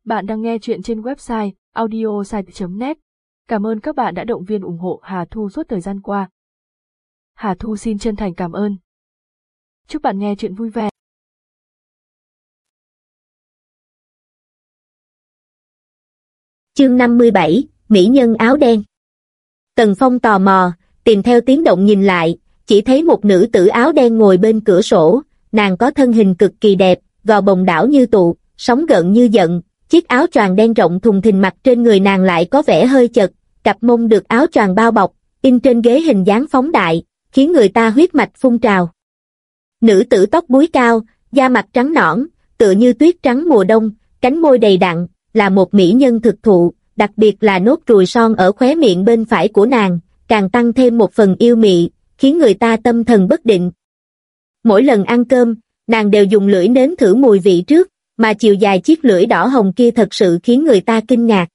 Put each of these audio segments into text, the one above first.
Bạn đang nghe chuyện trên website audiosite.net. Cảm ơn các bạn đã động viên ủng hộ Hà Thu suốt thời gian qua. Hà Thu xin chân thành cảm ơn. Chúc bạn nghe chuyện vui vẻ. Chương 57, Mỹ nhân áo đen. Tần Phong tò mò, tìm theo tiếng động nhìn lại, chỉ thấy một nữ tử áo đen ngồi bên cửa sổ, nàng có thân hình cực kỳ đẹp, gò bồng đảo như tụ, sóng gợn như giận, chiếc áo choàng đen rộng thùng thình mặc trên người nàng lại có vẻ hơi chật, cặp mông được áo choàng bao bọc, in trên ghế hình dáng phóng đại, khiến người ta huyết mạch phun trào. Nữ tử tóc búi cao, da mặt trắng nõn, tựa như tuyết trắng mùa đông, cánh môi đầy đặn, là một mỹ nhân thực thụ, đặc biệt là nốt ruồi son ở khóe miệng bên phải của nàng, càng tăng thêm một phần yêu mị, khiến người ta tâm thần bất định. Mỗi lần ăn cơm, nàng đều dùng lưỡi nếm thử mùi vị trước, mà chiều dài chiếc lưỡi đỏ hồng kia thật sự khiến người ta kinh ngạc.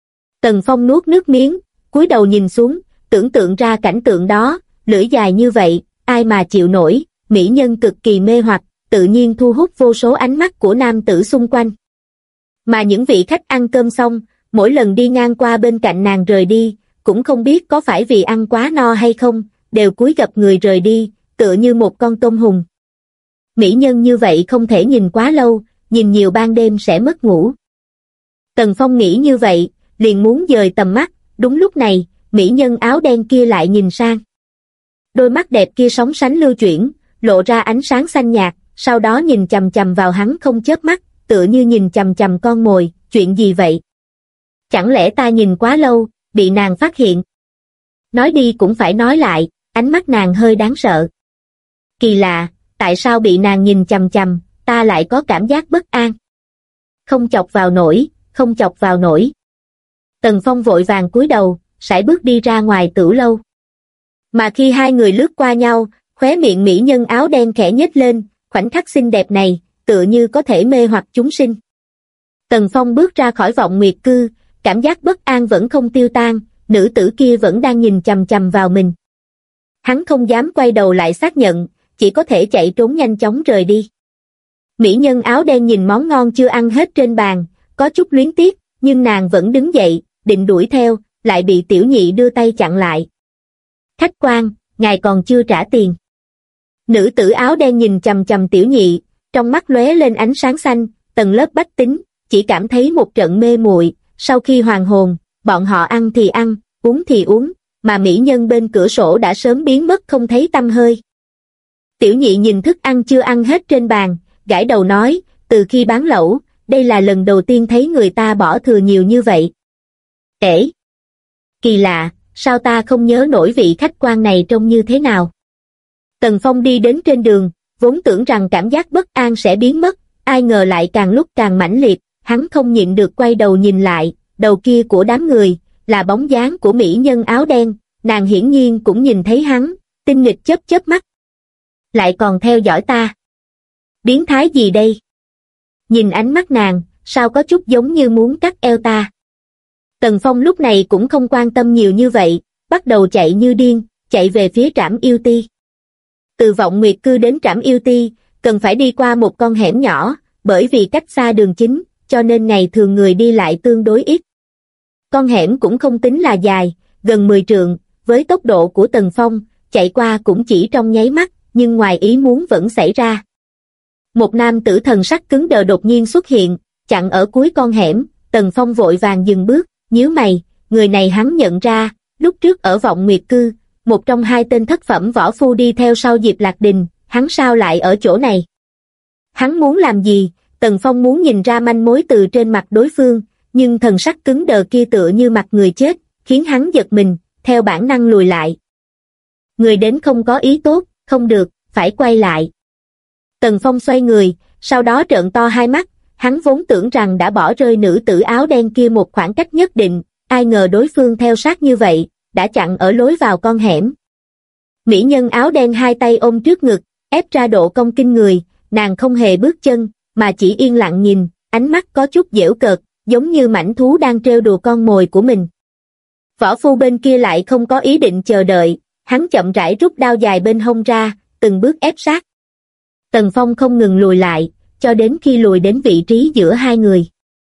Tần Phong nuốt nước miếng, cúi đầu nhìn xuống, tưởng tượng ra cảnh tượng đó, lưỡi dài như vậy, ai mà chịu nổi, mỹ nhân cực kỳ mê hoặc, tự nhiên thu hút vô số ánh mắt của nam tử xung quanh. Mà những vị khách ăn cơm xong, mỗi lần đi ngang qua bên cạnh nàng rời đi, cũng không biết có phải vì ăn quá no hay không, đều cúi gập người rời đi, tựa như một con tôm hùm. Mỹ nhân như vậy không thể nhìn quá lâu, nhìn nhiều ban đêm sẽ mất ngủ. Tần Phong nghĩ như vậy, liền muốn dời tầm mắt, đúng lúc này, mỹ nhân áo đen kia lại nhìn sang. Đôi mắt đẹp kia sóng sánh lưu chuyển, lộ ra ánh sáng xanh nhạt, sau đó nhìn chằm chằm vào hắn không chớp mắt, tựa như nhìn chằm chằm con mồi, chuyện gì vậy? Chẳng lẽ ta nhìn quá lâu, bị nàng phát hiện? Nói đi cũng phải nói lại, ánh mắt nàng hơi đáng sợ. Kỳ lạ, tại sao bị nàng nhìn chằm chằm, ta lại có cảm giác bất an? Không chọc vào nổi, không chọc vào nổi. Tần Phong vội vàng cúi đầu, sải bước đi ra ngoài tửu lâu. Mà khi hai người lướt qua nhau, khóe miệng mỹ nhân áo đen khẽ nhếch lên, khoảnh khắc xinh đẹp này, tựa như có thể mê hoặc chúng sinh. Tần Phong bước ra khỏi vọng nguyệt cư, cảm giác bất an vẫn không tiêu tan, nữ tử kia vẫn đang nhìn chằm chằm vào mình. Hắn không dám quay đầu lại xác nhận, chỉ có thể chạy trốn nhanh chóng rời đi. Mỹ nhân áo đen nhìn món ngon chưa ăn hết trên bàn, có chút luyến tiếc, nhưng nàng vẫn đứng dậy, định đuổi theo, lại bị tiểu nhị đưa tay chặn lại. Khách quan, ngài còn chưa trả tiền. Nữ tử áo đen nhìn chằm chằm tiểu nhị, trong mắt lóe lên ánh sáng xanh, tầng lớp bách tính, chỉ cảm thấy một trận mê muội. Sau khi hoàn hồn, bọn họ ăn thì ăn, uống thì uống, mà mỹ nhân bên cửa sổ đã sớm biến mất không thấy tăm hơi. Tiểu nhị nhìn thức ăn chưa ăn hết trên bàn, gãi đầu nói, từ khi bán lẩu, đây là lần đầu tiên thấy người ta bỏ thừa nhiều như vậy. Ể! Kỳ lạ, sao ta không nhớ nổi vị khách quan này trông như thế nào? Tần Phong đi đến trên đường, vốn tưởng rằng cảm giác bất an sẽ biến mất, ai ngờ lại càng lúc càng mãnh liệt, hắn không nhịn được quay đầu nhìn lại, đầu kia của đám người, là bóng dáng của mỹ nhân áo đen, nàng hiển nhiên cũng nhìn thấy hắn, tinh nghịch chớp chớp mắt. Lại còn theo dõi ta. Biến thái gì đây? Nhìn ánh mắt nàng, sao có chút giống như muốn cắt eo ta. Tần Phong lúc này cũng không quan tâm nhiều như vậy, bắt đầu chạy như điên, chạy về phía trảm yêu ti. Từ vọng nguyệt cư đến trảm yêu ti, cần phải đi qua một con hẻm nhỏ, bởi vì cách xa đường chính, cho nên ngày thường người đi lại tương đối ít. Con hẻm cũng không tính là dài, gần 10 trượng, với tốc độ của Tần Phong, chạy qua cũng chỉ trong nháy mắt, nhưng ngoài ý muốn vẫn xảy ra. Một nam tử thần sắc cứng đờ đột nhiên xuất hiện, chặn ở cuối con hẻm, Tần Phong vội vàng dừng bước, nhíu mày, người này hắn nhận ra, lúc trước ở vọng nguyệt cư, một trong hai tên thất phẩm võ phu đi theo sau Diệp Lạc Đình, hắn sao lại ở chỗ này? Hắn muốn làm gì? Tần Phong muốn nhìn ra manh mối từ trên mặt đối phương, nhưng thần sắc cứng đờ kia tựa như mặt người chết, khiến hắn giật mình, theo bản năng lùi lại. Người đến không có ý tốt, không được, phải quay lại. Tần Phong xoay người, sau đó trợn to hai mắt, hắn vốn tưởng rằng đã bỏ rơi nữ tử áo đen kia một khoảng cách nhất định, ai ngờ đối phương theo sát như vậy, đã chặn ở lối vào con hẻm. Mỹ nhân áo đen hai tay ôm trước ngực, ép ra độ cong kinh người, nàng không hề bước chân, mà chỉ yên lặng nhìn, ánh mắt có chút giễu cợt, giống như mãnh thú đang trêu đùa con mồi của mình. Võ phu bên kia lại không có ý định chờ đợi, hắn chậm rãi rút đao dài bên hông ra, từng bước ép sát. Tần Phong không ngừng lùi lại, cho đến khi lùi đến vị trí giữa hai người.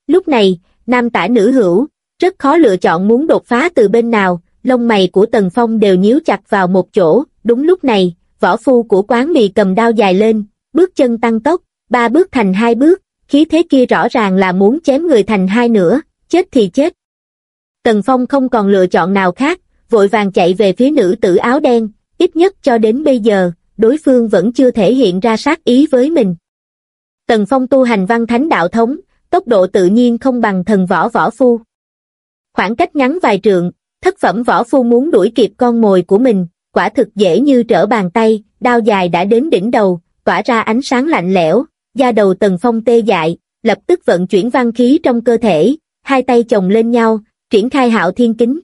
Lúc này, nam tả nữ hữu, rất khó lựa chọn muốn đột phá từ bên nào, lông mày của Tần Phong đều nhíu chặt vào một chỗ. Đúng lúc này, võ phu của quán mì cầm đao dài lên, bước chân tăng tốc, 3 bước thành 2 bước, khí thế kia rõ ràng là muốn chém người thành hai nửa, chết thì chết. Tần Phong không còn lựa chọn nào khác, vội vàng chạy về phía nữ tử áo đen, ít nhất cho đến bây giờ, đối phương vẫn chưa thể hiện ra sát ý với mình. Tần Phong tu hành văn thánh đạo thống, tốc độ tự nhiên không bằng thần võ võ phu. Khoảng cách ngắn vài trượng, thất phẩm võ phu muốn đuổi kịp con mồi của mình, quả thực dễ như trở bàn tay, đao dài đã đến đỉnh đầu, tỏa ra ánh sáng lạnh lẽo, da đầu Tần Phong tê dại, lập tức vận chuyển văn khí trong cơ thể, hai tay chồng lên nhau, triển khai Hạo Thiên Kính.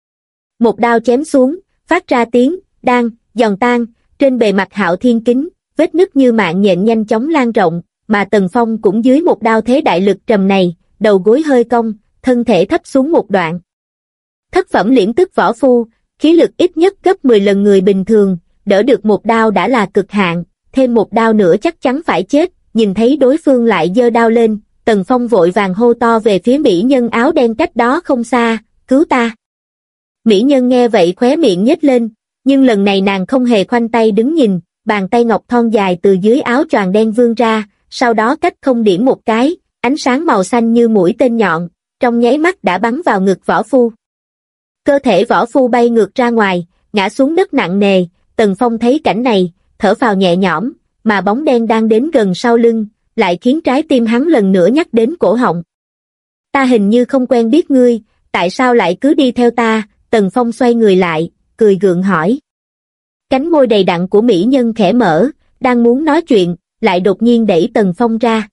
Một đao chém xuống, phát ra tiếng đan, giòn tan, trên bề mặt Hạo Thiên Kính, vết nứt như mạng nhện nhanh chóng lan rộng, mà Tần Phong cũng dưới một đao thế đại lực trầm này, đầu gối hơi cong, thân thể thấp xuống một đoạn. Thất phẩm liễn tức võ phu, khí lực ít nhất gấp 10 lần người bình thường, đỡ được một đao đã là cực hạn, thêm một đao nữa chắc chắn phải chết. Nhìn thấy đối phương lại giơ đao lên, Tần Phong vội vàng hô to về phía mỹ nhân áo đen cách đó không xa, cứu ta. Mỹ nhân nghe vậy khóe miệng nhếch lên, nhưng lần này nàng không hề khoanh tay đứng nhìn, bàn tay ngọc thon dài từ dưới áo choàng đen vươn ra, sau đó cách không điểm một cái, ánh sáng màu xanh như mũi tên nhọn, trong nháy mắt đã bắn vào ngực võ phu. Cơ thể võ phu bay ngược ra ngoài, ngã xuống đất nặng nề. Tần Phong thấy cảnh này, thở phào nhẹ nhõm, mà bóng đen đang đến gần sau lưng, lại khiến trái tim hắn lần nữa nhắc đến cổ họng. Ta hình như không quen biết ngươi, tại sao lại cứ đi theo ta? Tần Phong xoay người lại, cười gượng hỏi. Cánh môi đầy đặn của mỹ nhân khẽ mở, đang muốn nói chuyện, lại đột nhiên đẩy Tần Phong ra.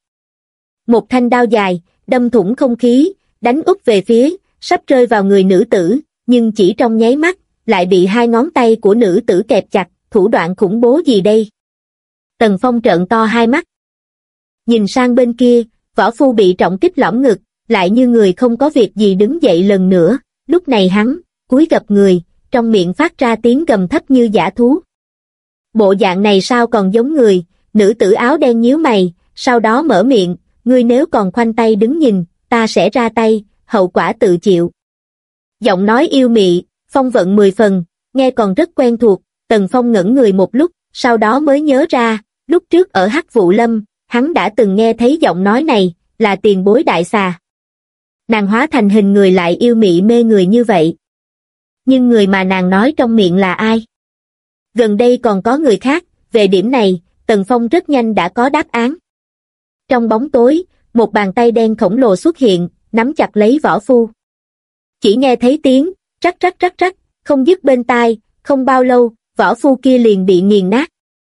Một thanh đao dài, đâm thủng không khí, đánh úp về phía, sắp rơi vào người nữ tử, nhưng chỉ trong nháy mắt, lại bị hai ngón tay của nữ tử kẹp chặt, thủ đoạn khủng bố gì đây? Tần Phong trợn to hai mắt. Nhìn sang bên kia, võ phu bị trọng kích lõm ngực, lại như người không có việc gì đứng dậy lần nữa, lúc này hắn, cúi gập người, trong miệng phát ra tiếng gầm thấp như dã thú. Bộ dạng này sao còn giống người? Nữ tử áo đen nhíu mày, sau đó mở miệng, ngươi nếu còn khoanh tay đứng nhìn, ta sẽ ra tay, hậu quả tự chịu. Giọng nói yêu mị, phong vận 10 phần, nghe còn rất quen thuộc. Tần Phong ngẩn người một lúc, sau đó mới nhớ ra, lúc trước ở Hắc Vụ Lâm, hắn đã từng nghe thấy giọng nói này, là tiền bối đại xà. Nàng hóa thành hình người lại yêu mị mê người như vậy. Nhưng người mà nàng nói trong miệng là ai? Gần đây còn có người khác, về điểm này, Tần Phong rất nhanh đã có đáp án. Trong bóng tối, một bàn tay đen khổng lồ xuất hiện, nắm chặt lấy võ phu. Chỉ nghe thấy tiếng, rắc rắc rắc rắc, không dứt bên tai, không bao lâu, võ phu kia liền bị nghiền nát.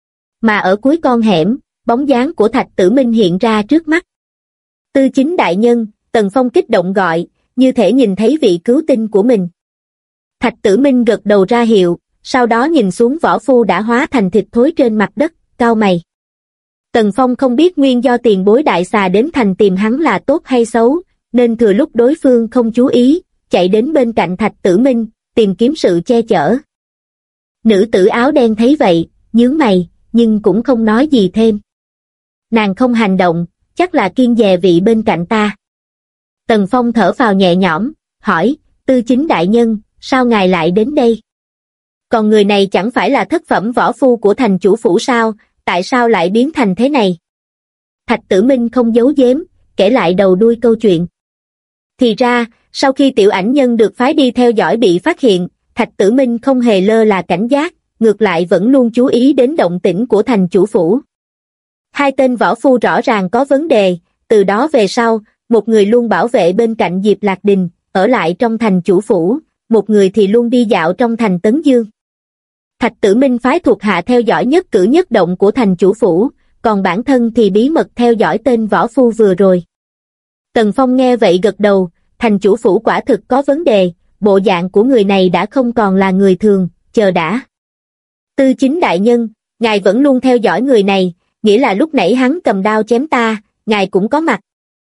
Mà ở cuối con hẻm, bóng dáng của Thạch Tử Minh hiện ra trước mắt. Tư Chính đại nhân, Tần Phong kích động gọi, như thể nhìn thấy vị cứu tinh của mình. Thạch Tử Minh gật đầu ra hiệu, sau đó nhìn xuống võ phu đã hóa thành thịt thối trên mặt đất, cau mày. Tần Phong không biết nguyên do tiền bối đại xà đến thành tìm hắn là tốt hay xấu, nên thừa lúc đối phương không chú ý, chạy đến bên cạnh Thạch Tử Minh, tìm kiếm sự che chở. Nữ tử áo đen thấy vậy, nhướng mày, nhưng cũng không nói gì thêm. Nàng không hành động, chắc là kiêng dè vị bên cạnh ta. Tần Phong thở phào nhẹ nhõm, hỏi, Tư Chính đại nhân, sao ngài lại đến đây? Còn người này chẳng phải là thất phẩm võ phu của thành chủ phủ sao, tại sao lại biến thành thế này? Thạch Tử Minh không giấu giếm, kể lại đầu đuôi câu chuyện. Thì ra, sau khi tiểu ảnh nhân được phái đi theo dõi bị phát hiện, Thạch Tử Minh không hề lơ là cảnh giác, ngược lại vẫn luôn chú ý đến động tĩnh của thành chủ phủ. Hai tên võ phu rõ ràng có vấn đề, từ đó về sau, một người luôn bảo vệ bên cạnh Diệp Lạc Đình, ở lại trong thành chủ phủ, một người thì luôn đi dạo trong thành Tấn Dương. Thạch Tử Minh phái thuộc hạ theo dõi nhất cử nhất động của thành chủ phủ, còn bản thân thì bí mật theo dõi tên võ phu vừa rồi. Tần Phong nghe vậy gật đầu, thành chủ phủ quả thực có vấn đề, bộ dạng của người này đã không còn là người thường, chờ đã. Tư Chính đại nhân, ngài vẫn luôn theo dõi người này, nghĩa là lúc nãy hắn cầm đao chém ta, ngài cũng có mặt.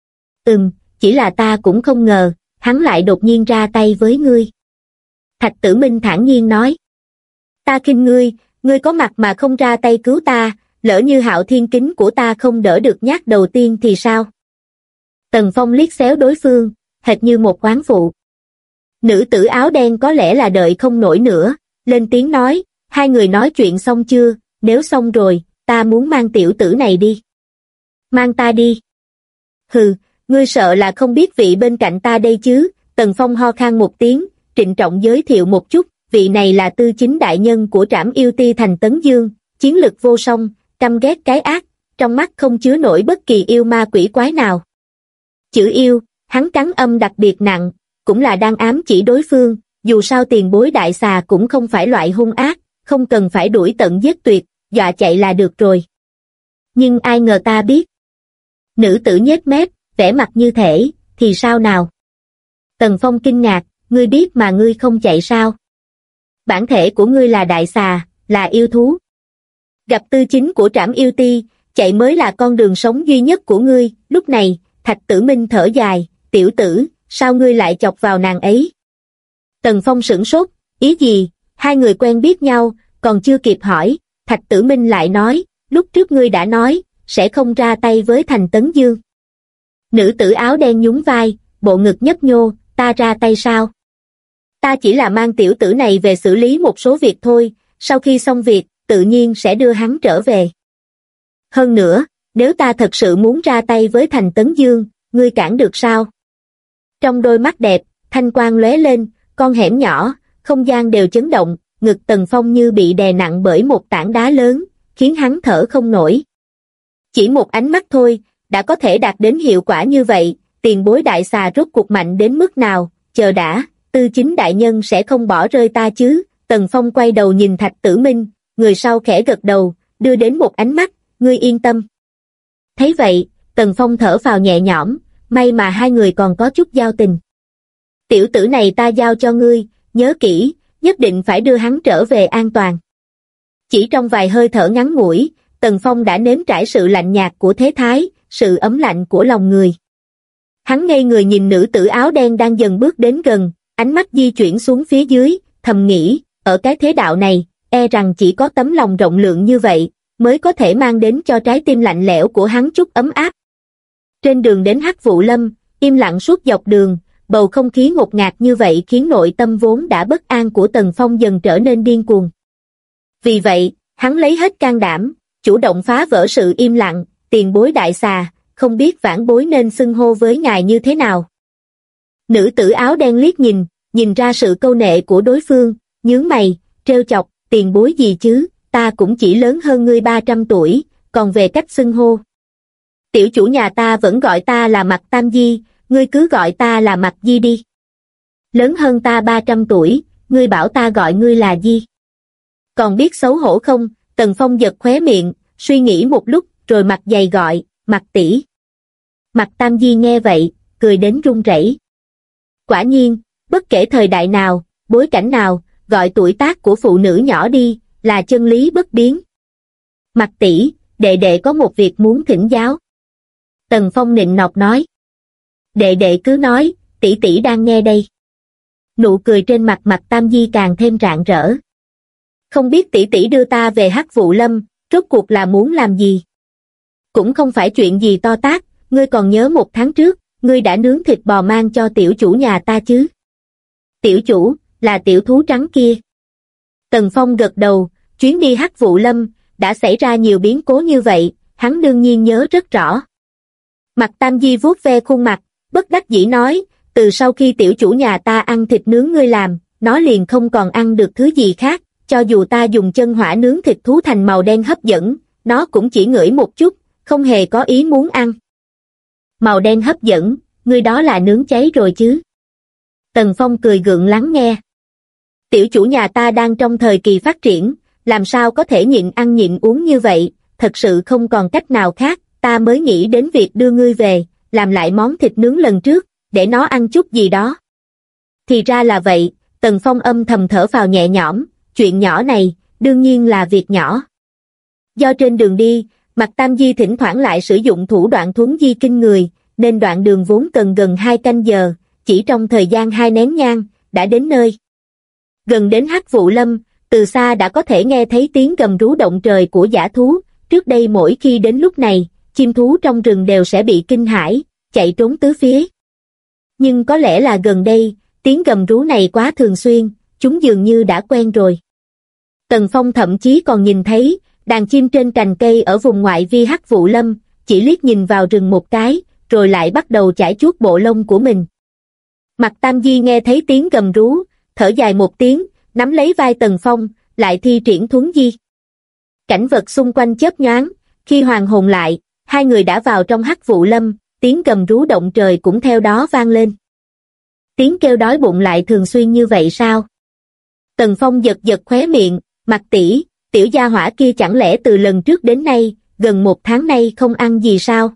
Chỉ là ta cũng không ngờ, hắn lại đột nhiên ra tay với ngươi. Thạch Tử Minh thản nhiên nói. Ta khinh ngươi, ngươi có mặt mà không ra tay cứu ta, lỡ như Hạo Thiên Kính của ta không đỡ được nhát đầu tiên thì sao? Tần Phong liếc xéo đối phương, hệt như một oán phụ. Nữ tử áo đen có lẽ là đợi không nổi nữa, lên tiếng nói, hai người nói chuyện xong chưa, nếu xong rồi, ta muốn mang tiểu tử này đi. Mang ta đi. Hừ, ngươi sợ là không biết vị bên cạnh ta đây chứ. Tần Phong ho khan một tiếng, trịnh trọng giới thiệu một chút, vị này là tư chính đại nhân của Trảm Yêu Ti thành Tấn Dương, chiến lực vô song, căm ghét cái ác, trong mắt không chứa nổi bất kỳ yêu ma quỷ quái nào. Chữ yêu, hắn cắn âm đặc biệt nặng, cũng là đang ám chỉ đối phương, dù sao tiền bối đại xà cũng không phải loại hung ác, không cần phải đuổi tận giết tuyệt, dọa chạy là được rồi. Nhưng ai ngờ ta biết. Nữ tử nhếch mép, vẻ mặt như thể, thì sao nào? Tần Phong kinh ngạc, ngươi biết mà ngươi không chạy sao? Bản thể của ngươi là đại xà, là yêu thú. Gặp tư chính của Trảm Yêu Ti, chạy mới là con đường sống duy nhất của ngươi. Lúc này, Thạch Tử Minh thở dài, tiểu tử, sao ngươi lại chọc vào nàng ấy? Tần Phong sửng sốt, ý gì? Hai người quen biết nhau, còn chưa kịp hỏi, Thạch Tử Minh lại nói, lúc trước ngươi đã nói, sẽ không ra tay với thành Tấn Dương. Nữ tử áo đen nhún vai, bộ ngực nhấp nhô, ta ra tay sao? Ta chỉ là mang tiểu tử này về xử lý một số việc thôi, sau khi xong việc, tự nhiên sẽ đưa hắn trở về. Hơn nữa, nếu ta thật sự muốn ra tay với thành Tấn Dương, ngươi cản được sao? Trong đôi mắt đẹp, thanh quang lóe lên, con hẻm nhỏ, không gian đều chấn động, ngực Tần Phong như bị đè nặng bởi một tảng đá lớn, khiến hắn thở không nổi. Chỉ một ánh mắt thôi, đã có thể đạt đến hiệu quả như vậy, tiền bối đại xà rốt cuộc mạnh đến mức nào, chờ đã, tư chính đại nhân sẽ không bỏ rơi ta chứ. Tần Phong quay đầu nhìn Thạch Tử Minh, người sau khẽ gật đầu, đưa đến một ánh mắt, ngươi yên tâm. Thấy vậy, Tần Phong thở phào nhẹ nhõm, may mà hai người còn có chút giao tình. Tiểu tử này ta giao cho ngươi, nhớ kỹ, nhất định phải đưa hắn trở về an toàn. Chỉ trong vài hơi thở ngắn ngủi, Tần Phong đã nếm trải sự lạnh nhạt của thế thái, sự ấm lạnh của lòng người. Hắn ngây người nhìn nữ tử áo đen đang dần bước đến gần, ánh mắt di chuyển xuống phía dưới, thầm nghĩ, ở cái thế đạo này, e rằng chỉ có tấm lòng rộng lượng như vậy, mới có thể mang đến cho trái tim lạnh lẽo của hắn chút ấm áp. Trên đường đến Hắc Vụ Lâm, im lặng suốt dọc đường, bầu không khí ngột ngạt như vậy khiến nội tâm vốn đã bất an của Tần Phong dần trở nên điên cuồng. Vì vậy, hắn lấy hết can đảm, chủ động phá vỡ sự im lặng, tiền bối đại xà, không biết vãn bối nên xưng hô với ngài như thế nào. Nữ tử áo đen liếc nhìn ra sự câu nệ của đối phương, nhướng mày, trêu chọc, tiền bối gì chứ, ta cũng chỉ lớn hơn ngươi 300 tuổi, còn về cách xưng hô. Tiểu chủ nhà ta vẫn gọi ta là Mạc Tam Di, ngươi cứ gọi ta là Mạc Di đi. Lớn hơn ta 300 tuổi, ngươi bảo ta gọi ngươi là Di. Còn biết xấu hổ không? Tần Phong giật khóe miệng, suy nghĩ một lúc, rồi mặt dày gọi, Mạc tỷ. Mạc Tam Di nghe vậy, cười đến run rẩy. Quả nhiên, bất kể thời đại nào, bối cảnh nào, gọi tuổi tác của phụ nữ nhỏ đi, là chân lý bất biến. Mạc tỷ, đệ đệ có một việc muốn thỉnh giáo. Tần Phong nịnh nọt nói. Đệ đệ cứ nói, tỷ tỷ đang nghe đây. Nụ cười trên mặt Mạc Tam Di càng thêm rạng rỡ. Không biết tỷ tỷ đưa ta về Hắc Vụ Lâm, rốt cuộc là muốn làm gì? Cũng không phải chuyện gì to tát, ngươi còn nhớ 1 tháng trước, ngươi đã nướng thịt bò mang cho tiểu chủ nhà ta chứ? Tiểu chủ, là tiểu thú trắng kia. Tần Phong gật đầu, chuyến đi Hắc Vụ Lâm, đã xảy ra nhiều biến cố như vậy, hắn đương nhiên nhớ rất rõ. Mạc Tam Di vuốt ve khuôn mặt, bất đắc dĩ nói, từ sau khi tiểu chủ nhà ta ăn thịt nướng ngươi làm, nó liền không còn ăn được thứ gì khác, cho dù ta dùng chân hỏa nướng thịt thú thành màu đen hấp dẫn, nó cũng chỉ ngửi một chút, không hề có ý muốn ăn. Màu đen hấp dẫn, ngươi đó là nướng cháy rồi chứ? Tần Phong cười gượng lắng nghe. Tiểu chủ nhà ta đang trong thời kỳ phát triển, làm sao có thể nhịn ăn nhịn uống như vậy, thật sự không còn cách nào khác, ta mới nghĩ đến việc đưa ngươi về, làm lại món thịt nướng lần trước, để nó ăn chút gì đó. Thì ra là vậy, Tần Phong âm thầm thở phào nhẹ nhõm, chuyện nhỏ này, đương nhiên là việc nhỏ. Do trên đường đi, Mạc Tam Di thỉnh thoảng lại sử dụng thủ đoạn thuấn di kinh người, nên đoạn đường vốn cần gần 2 canh giờ, chỉ trong thời gian 2 nén nhang, đã đến nơi. Gần đến Hắc Vụ Lâm, từ xa đã có thể nghe thấy tiếng gầm rú động trời của dã thú, trước đây mỗi khi đến lúc này, chim thú trong rừng đều sẽ bị kinh hãi, chạy trốn tứ phía. Nhưng có lẽ là gần đây, tiếng gầm rú này quá thường xuyên, chúng dường như đã quen rồi. Tần Phong thậm chí còn nhìn thấy, đàn chim trên cành cây ở vùng ngoại vi Hắc Vụ Lâm, chỉ liếc nhìn vào rừng một cái, rồi lại bắt đầu chải chuốt bộ lông của mình. Mạc Tam Di nghe thấy tiếng gầm rú, thở dài một tiếng, nắm lấy vai Tần Phong, lại thi triển thuấn di. Cảnh vật xung quanh chớp nhoáng, khi hoàn hồn lại, hai người đã vào trong Hắc Vụ Lâm, tiếng gầm rú động trời cũng theo đó vang lên. Tiếng kêu đói bụng lại thường xuyên như vậy sao? Tần Phong giật giật khóe miệng, Mạc tỷ, tiểu gia hỏa kia chẳng lẽ từ lần trước đến nay, gần 1 tháng nay không ăn gì sao?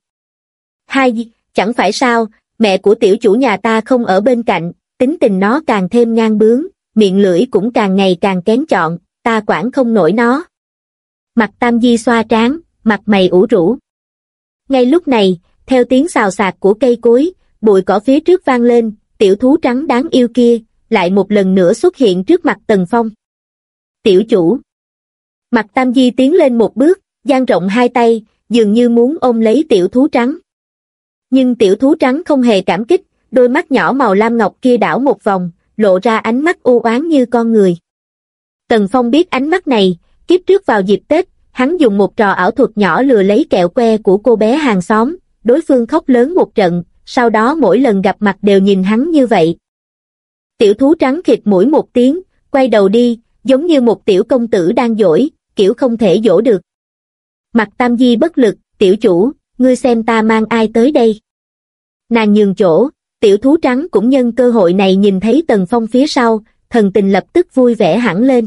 Hai, chẳng phải sao, mẹ của tiểu chủ nhà ta không ở bên cạnh, tính tình nó càng thêm ngang bướng, miệng lưỡi cũng càng ngày càng kén chọn, ta quản không nổi nó. Mạc Tam Di xoa trán, mặt mày ủ rũ. Ngay lúc này, theo tiếng xào xạc của cây cối, bụi cỏ phía trước vang lên, tiểu thú trắng đáng yêu kia, lại một lần nữa xuất hiện trước mặt Tần Phong. Tiểu chủ. Mạc Tam Di tiến lên một bước, dang rộng hai tay, dường như muốn ôm lấy tiểu thú trắng. Nhưng tiểu thú trắng không hề cảm kích, đôi mắt nhỏ màu lam ngọc kia đảo một vòng, lộ ra ánh mắt u oán như con người. Tần Phong biết ánh mắt này, kiếp trước vào dịp Tết, hắn dùng một trò ảo thuật nhỏ lừa lấy kẹo que của cô bé hàng xóm, đối phương khóc lớn một trận, sau đó mỗi lần gặp mặt đều nhìn hắn như vậy. Tiểu thú trắng khịt mũi một tiếng, quay đầu đi, giống như một tiểu công tử đang dỗi, kiểu không thể dỗ được. Mạc Tam Di bất lực, tiểu chủ, ngươi xem ta mang ai tới đây. Nàng nhường chỗ, tiểu thú trắng cũng nhân cơ hội này nhìn thấy Tần Phong phía sau, thần tình lập tức vui vẻ hẳn lên.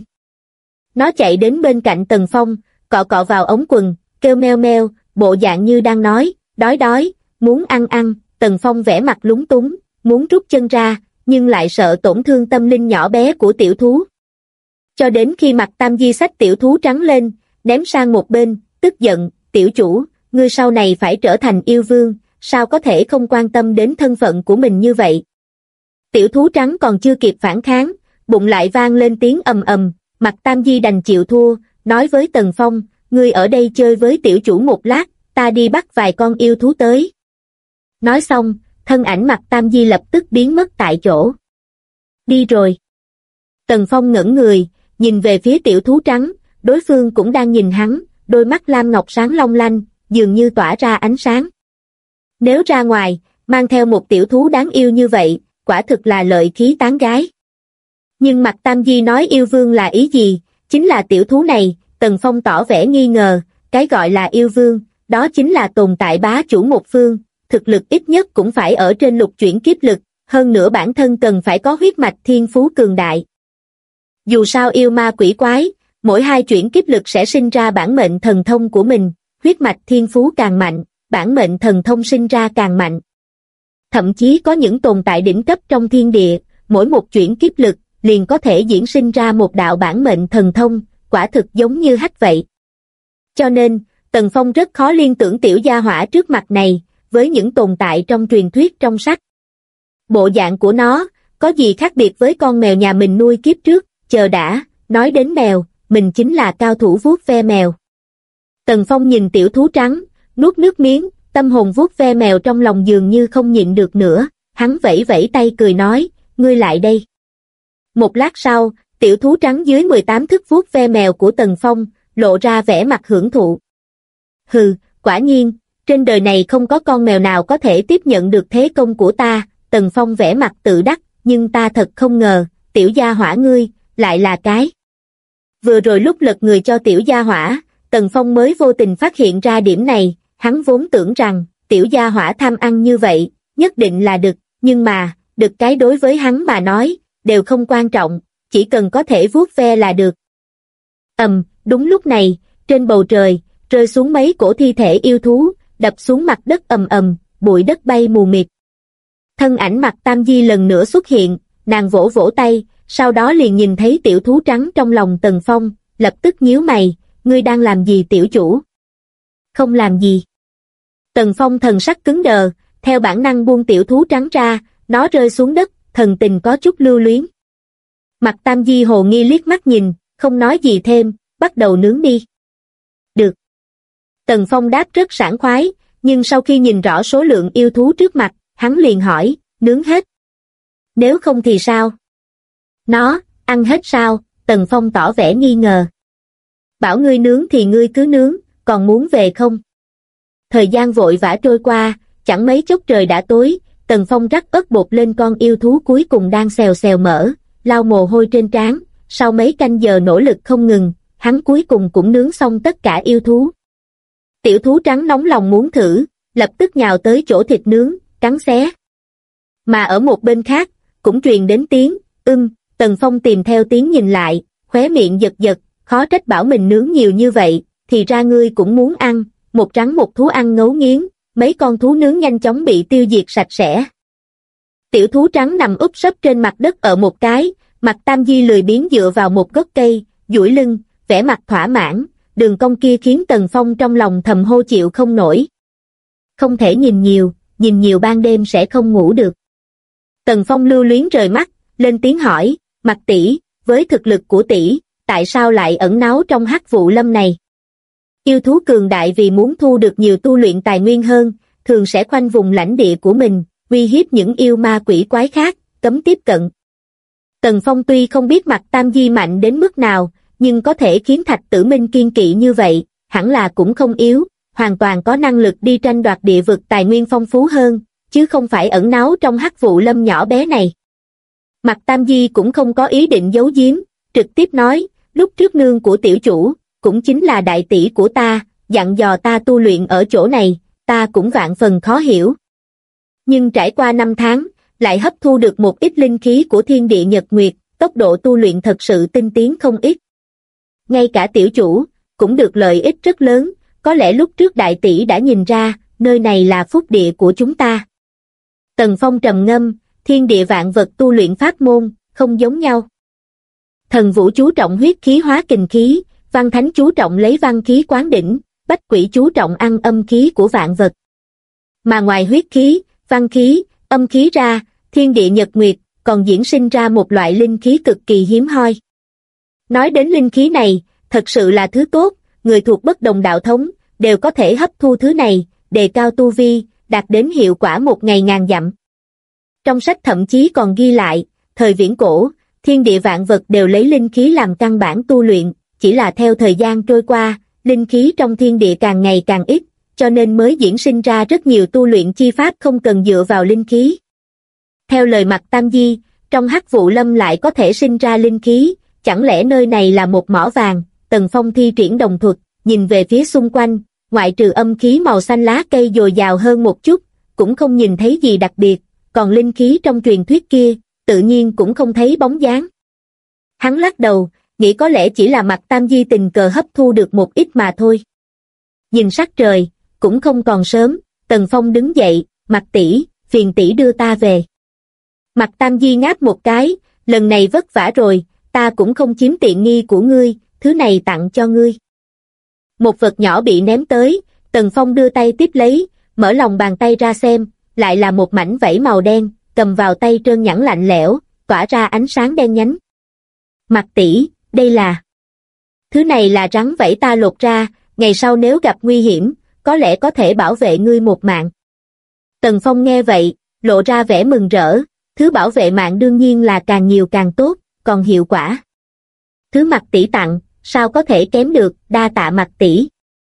Nó chạy đến bên cạnh Tần Phong, cọ cọ vào ống quần, kêu meo meo, bộ dạng như đang nói, đói đói, muốn ăn ăn. Tần Phong vẻ mặt lúng túng, muốn rút chân ra, nhưng lại sợ tổn thương tâm linh nhỏ bé của tiểu thú. Cho đến khi Mạc Tam Di xách tiểu thú trắng lên, ném sang một bên, tức giận, tiểu chủ, ngươi sau này phải trở thành yêu vương, sao có thể không quan tâm đến thân phận của mình như vậy. Tiểu thú trắng còn chưa kịp phản kháng, bụng lại vang lên tiếng ầm ầm, Mạc Tam Di đành chịu thua, nói với Tần Phong, ngươi ở đây chơi với tiểu chủ một lát, ta đi bắt vài con yêu thú tới. Nói xong, thân ảnh Mạc Tam Di lập tức biến mất tại chỗ. Đi rồi. Tần Phong ngẩng người, nhìn về phía tiểu thú trắng, đối phương cũng đang nhìn hắn, đôi mắt lam ngọc sáng long lanh, dường như tỏa ra ánh sáng. Nếu ra ngoài, mang theo một tiểu thú đáng yêu như vậy, quả thực là lợi khí tán gái. Nhưng Mạc Tam Di nói yêu vương là ý gì, chính là tiểu thú này. Tần Phong tỏ vẻ nghi ngờ, cái gọi là yêu vương, đó chính là tồn tại bá chủ một phương, thực lực ít nhất cũng phải ở trên lục chuyển kiếp lực, hơn nữa bản thân cần phải có huyết mạch thiên phú cường đại. Dù sao yêu ma quỷ quái, mỗi 2 chuyển kiếp lực sẽ sinh ra bản mệnh thần thông của mình, huyết mạch thiên phú càng mạnh, bản mệnh thần thông sinh ra càng mạnh. Thậm chí có những tồn tại đỉnh cấp trong thiên địa, mỗi một chuyển kiếp lực liền có thể diễn sinh ra một đạo bản mệnh thần thông, quả thực giống như hách vậy. Cho nên, Tần Phong rất khó liên tưởng tiểu gia hỏa trước mặt này, với những tồn tại trong truyền thuyết trong sách. Bộ dạng của nó, có gì khác biệt với con mèo nhà mình nuôi kiếp trước, chờ đã, nói đến mèo, mình chính là cao thủ vuốt ve mèo. Tần Phong nhìn tiểu thú trắng, nuốt nước miếng, tâm hồn vuốt ve mèo trong lòng dường như không nhịn được nữa, hắn vẫy vẫy tay cười nói, ngươi lại đây. Một lát sau, tiểu thú trắng dưới 18 thức vuốt ve mèo của Tần Phong, lộ ra vẻ mặt hưởng thụ. Hừ, quả nhiên, trên đời này không có con mèo nào có thể tiếp nhận được thế công của ta. Tần Phong vẻ mặt tự đắc, nhưng ta thật không ngờ, tiểu gia hỏa ngươi, lại là cái. Vừa rồi lúc lật người cho tiểu gia hỏa, Tần Phong mới vô tình phát hiện ra điểm này, hắn vốn tưởng rằng, tiểu gia hỏa tham ăn như vậy, nhất định là đực, nhưng mà, đực cái đối với hắn mà nói, đều không quan trọng, chỉ cần có thể vuốt ve là được. Đúng lúc này, trên bầu trời, rơi xuống mấy cổ thi thể yêu thú, đập xuống mặt đất ầm ầm, bụi đất bay mù mịt. Thân ảnh Mạc Tam Di lần nữa xuất hiện, nàng vỗ vỗ tay, sau đó liền nhìn thấy tiểu thú trắng trong lòng Tần Phong, lập tức nhíu mày, ngươi đang làm gì tiểu chủ? Không làm gì. Tần Phong thần sắc cứng đờ, theo bản năng buông tiểu thú trắng ra, nó rơi xuống đất, thần tình có chút lưu luyến. Mạc Tam Di hồ nghi liếc mắt nhìn, không nói gì thêm, bắt đầu nướng đi. Được. Tần Phong đáp rất sảng khoái, nhưng sau khi nhìn rõ số lượng yêu thú trước mặt, hắn liền hỏi, nướng hết. Nếu không thì sao? Nó, ăn hết sao? Tần Phong tỏ vẻ nghi ngờ. Bảo ngươi nướng thì ngươi cứ nướng, còn muốn về không? Thời gian vội vã trôi qua, chẳng mấy chốc trời đã tối, Tần Phong rắc ớt bột lên con yêu thú cuối cùng đang xèo xèo mở, lau mồ hôi trên trán, sau mấy canh giờ nỗ lực không ngừng, hắn cuối cùng cũng nướng xong tất cả yêu thú. Tiểu thú trắng nóng lòng muốn thử, lập tức nhào tới chỗ thịt nướng, cắn xé. Mà ở một bên khác, cũng truyền đến tiếng, Tần Phong tìm theo tiếng nhìn lại, khóe miệng giật giật, khó trách bảo mình nướng nhiều như vậy, thì ra ngươi cũng muốn ăn, một trắng một thú ăn ngấu nghiến, mấy con thú nướng nhanh chóng bị tiêu diệt sạch sẽ. Tiểu thú trắng nằm úp sấp trên mặt đất ở một cái, Mạc Tam Di lười biếng dựa vào một gốc cây, duỗi lưng, vẻ mặt thỏa mãn, đường cong kia khiến Tần Phong trong lòng thầm hô chịu không nổi. Không thể nhìn nhiều ban đêm sẽ không ngủ được. Tần Phong lưu luyến rời mắt, lên tiếng hỏi, Mạc tỷ, với thực lực của tỷ, tại sao lại ẩn náu trong hắc vụ lâm này? Yêu thú cường đại vì muốn thu được nhiều tu luyện tài nguyên hơn, thường sẽ khoanh vùng lãnh địa của mình, uy hiếp những yêu ma quỷ quái khác, cấm tiếp cận. Tần Phong tuy không biết Mạc Tam Di mạnh đến mức nào, nhưng có thể khiến Thạch Tử Minh kiên kỵ như vậy, hẳn là cũng không yếu, hoàn toàn có năng lực đi tranh đoạt địa vực tài nguyên phong phú hơn, chứ không phải ẩn náu trong hắc vụ lâm nhỏ bé này. Mạc Tam Di cũng không có ý định giấu giếm, trực tiếp nói, lúc trước nương của tiểu chủ, cũng chính là đại tỷ của ta, dặn dò ta tu luyện ở chỗ này, ta cũng vạn phần khó hiểu. Nhưng trải qua 5 tháng, lại hấp thu được một ít linh khí của thiên địa nhật nguyệt, tốc độ tu luyện thật sự tinh tiến không ít. Ngay cả tiểu chủ, cũng được lợi ích rất lớn, có lẽ lúc trước đại tỷ đã nhìn ra, nơi này là phúc địa của chúng ta. Tần Phong trầm ngâm, thiên địa vạn vật tu luyện pháp môn, không giống nhau. Thần vũ chú trọng huyết khí hóa kình khí, văn thánh chú trọng lấy văn khí quán đỉnh, bách quỷ chú trọng ăn âm khí của vạn vật. Mà ngoài huyết khí, văn khí, âm khí ra, thiên địa nhật nguyệt, còn diễn sinh ra một loại linh khí cực kỳ hiếm hoi. Nói đến linh khí này, thật sự là thứ tốt, người thuộc bất đồng đạo thống, đều có thể hấp thu thứ này, đề cao tu vi, đạt đến hiệu quả một ngày ngàn dặm. Trong sách thậm chí còn ghi lại, thời viễn cổ, thiên địa vạn vật đều lấy linh khí làm căn bản tu luyện, chỉ là theo thời gian trôi qua, linh khí trong thiên địa càng ngày càng ít, cho nên mới diễn sinh ra rất nhiều tu luyện chi pháp không cần dựa vào linh khí. Theo lời Mạc Tam Di, trong hắc vụ lâm lại có thể sinh ra linh khí, chẳng lẽ nơi này là một mỏ vàng? Tần Phong thi triển đồng thuật, nhìn về phía xung quanh, ngoại trừ âm khí màu xanh lá cây dồi dào hơn một chút, cũng không nhìn thấy gì đặc biệt, còn linh khí trong truyền thuyết kia, tự nhiên cũng không thấy bóng dáng. Hắn lắc đầu, nghĩ có lẽ chỉ là Mạc Tam Di tình cờ hấp thu được một ít mà thôi. Nhìn sắc trời, cũng không còn sớm, Tần Phong đứng dậy, Mạc tỷ, phiền tỷ đưa ta về. Mạc Tam Di ngáp một cái, lần này vất vả rồi, ta cũng không chiếm tiện nghi của ngươi, thứ này tặng cho ngươi. Một vật nhỏ bị ném tới, Tần Phong đưa tay tiếp lấy, mở lòng bàn tay ra xem, lại là một mảnh vảy màu đen, cầm vào tay trơn nhẵn lạnh lẽo, tỏa ra ánh sáng đen nhánh. Mạc tỷ, đây là... Thứ này là rắn vảy ta lột ra, ngày sau nếu gặp nguy hiểm, có lẽ có thể bảo vệ ngươi một mạng. Tần Phong nghe vậy, lộ ra vẻ mừng rỡ, thứ bảo vệ mạng đương nhiên là càng nhiều càng tốt, còn hiệu quả. Thứ Mạc tỷ tặng, sao có thể kém được, đa tạ Mạc tỷ.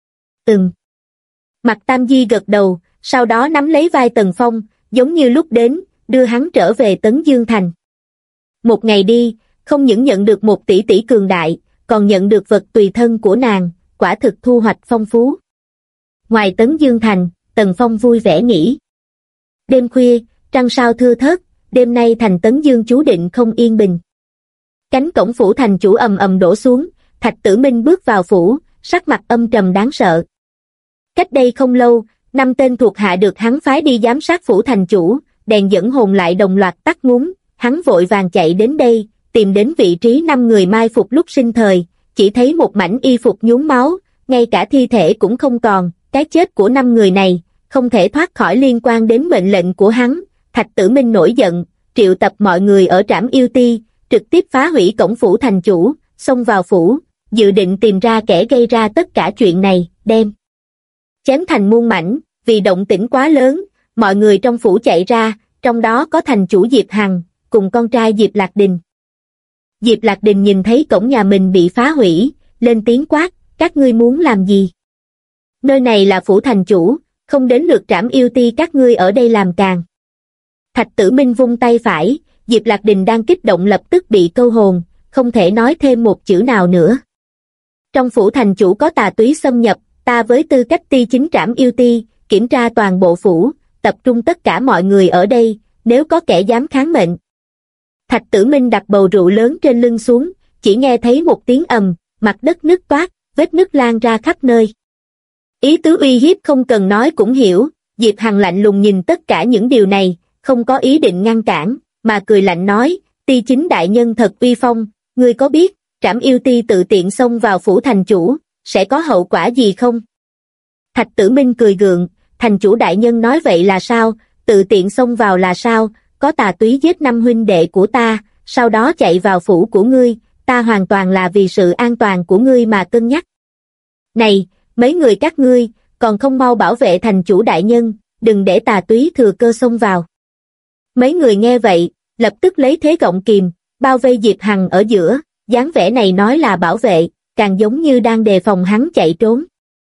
Mạc Tam Di gật đầu, sau đó nắm lấy vai Tần Phong, giống như lúc đến, đưa hắn trở về Tấn Dương Thành. Một ngày đi, không những nhận được một tỷ tỷ cường đại, còn nhận được vật tùy thân của nàng, quả thực thu hoạch phong phú. Ngoài Tấn Dương Thành, Tần Phong vui vẻ nghỉ. Đêm khuya, trăng sao thưa thớt, đêm nay thành Tấn Dương chú định không yên bình. Cánh cổng phủ thành chủ ầm ầm đổ xuống, Thạch Tử Minh bước vào phủ, sắc mặt âm trầm đáng sợ. Cách đây không lâu, 5 tên thuộc hạ được hắn phái đi giám sát phủ thành chủ, đèn dẫn hồn lại đồng loạt tắt ngúm, hắn vội vàng chạy đến đây, tìm đến vị trí 5 người mai phục lúc sinh thời, chỉ thấy một mảnh y phục nhuốm máu, ngay cả thi thể cũng không còn, cái chết của 5 người này, không thể thoát khỏi liên quan đến mệnh lệnh của hắn. Thạch Tử Minh nổi giận, triệu tập mọi người ở Trảm Yêu Ti, trực tiếp phá hủy cổng phủ thành chủ, xông vào phủ, dự định tìm ra kẻ gây ra tất cả chuyện này, đem chém thành muôn mảnh, vì động tĩnh quá lớn, mọi người trong phủ chạy ra, trong đó có thành chủ Diệp Hằng, cùng con trai Diệp Lạc Đình. Diệp Lạc Đình nhìn thấy cổng nhà mình bị phá hủy, lên tiếng quát, các ngươi muốn làm gì? Nơi này là phủ thành chủ, không đến lượt Trảm Yêu Ti các ngươi ở đây làm càn. Thạch Tử Minh vung tay phải, Diệp Lạc Đình đang kích động lập tức bị câu hồn, không thể nói thêm một chữ nào nữa. Trong phủ thành chủ có tà túy xâm nhập, ta với tư cách ti chính Trảm Yêu Ti, kiểm tra toàn bộ phủ, tập trung tất cả mọi người ở đây, nếu có kẻ dám kháng mệnh. Thạch Tử Minh đặt bầu rượu lớn trên lưng xuống, chỉ nghe thấy một tiếng ầm, mặt đất nứt toác, vết nứt lan ra khắp nơi. Ý tứ uy hiếp không cần nói cũng hiểu, Diệp Hằng lạnh lùng nhìn tất cả những điều này, không có ý định ngăn cản, mà cười lạnh nói, ti chính đại nhân thật uy phong, ngươi có biết, Trảm Yêu Ti tự tiện xông vào phủ thành chủ, sẽ có hậu quả gì không? Thạch Tử Minh cười gượng, thành chủ đại nhân nói vậy là sao, tự tiện xông vào là sao, có tà túy giết 5 huynh đệ của ta, sau đó chạy vào phủ của ngươi, ta hoàn toàn là vì sự an toàn của ngươi mà cân nhắc. Này, mấy người các ngươi, còn không mau bảo vệ thành chủ đại nhân, đừng để tà túy thừa cơ xông vào. Mấy người nghe vậy, lập tức lấy thế gọng kìm, bao vây Diệp Hằng ở giữa, dáng vẻ này nói là bảo vệ, càng giống như đang đề phòng hắn chạy trốn.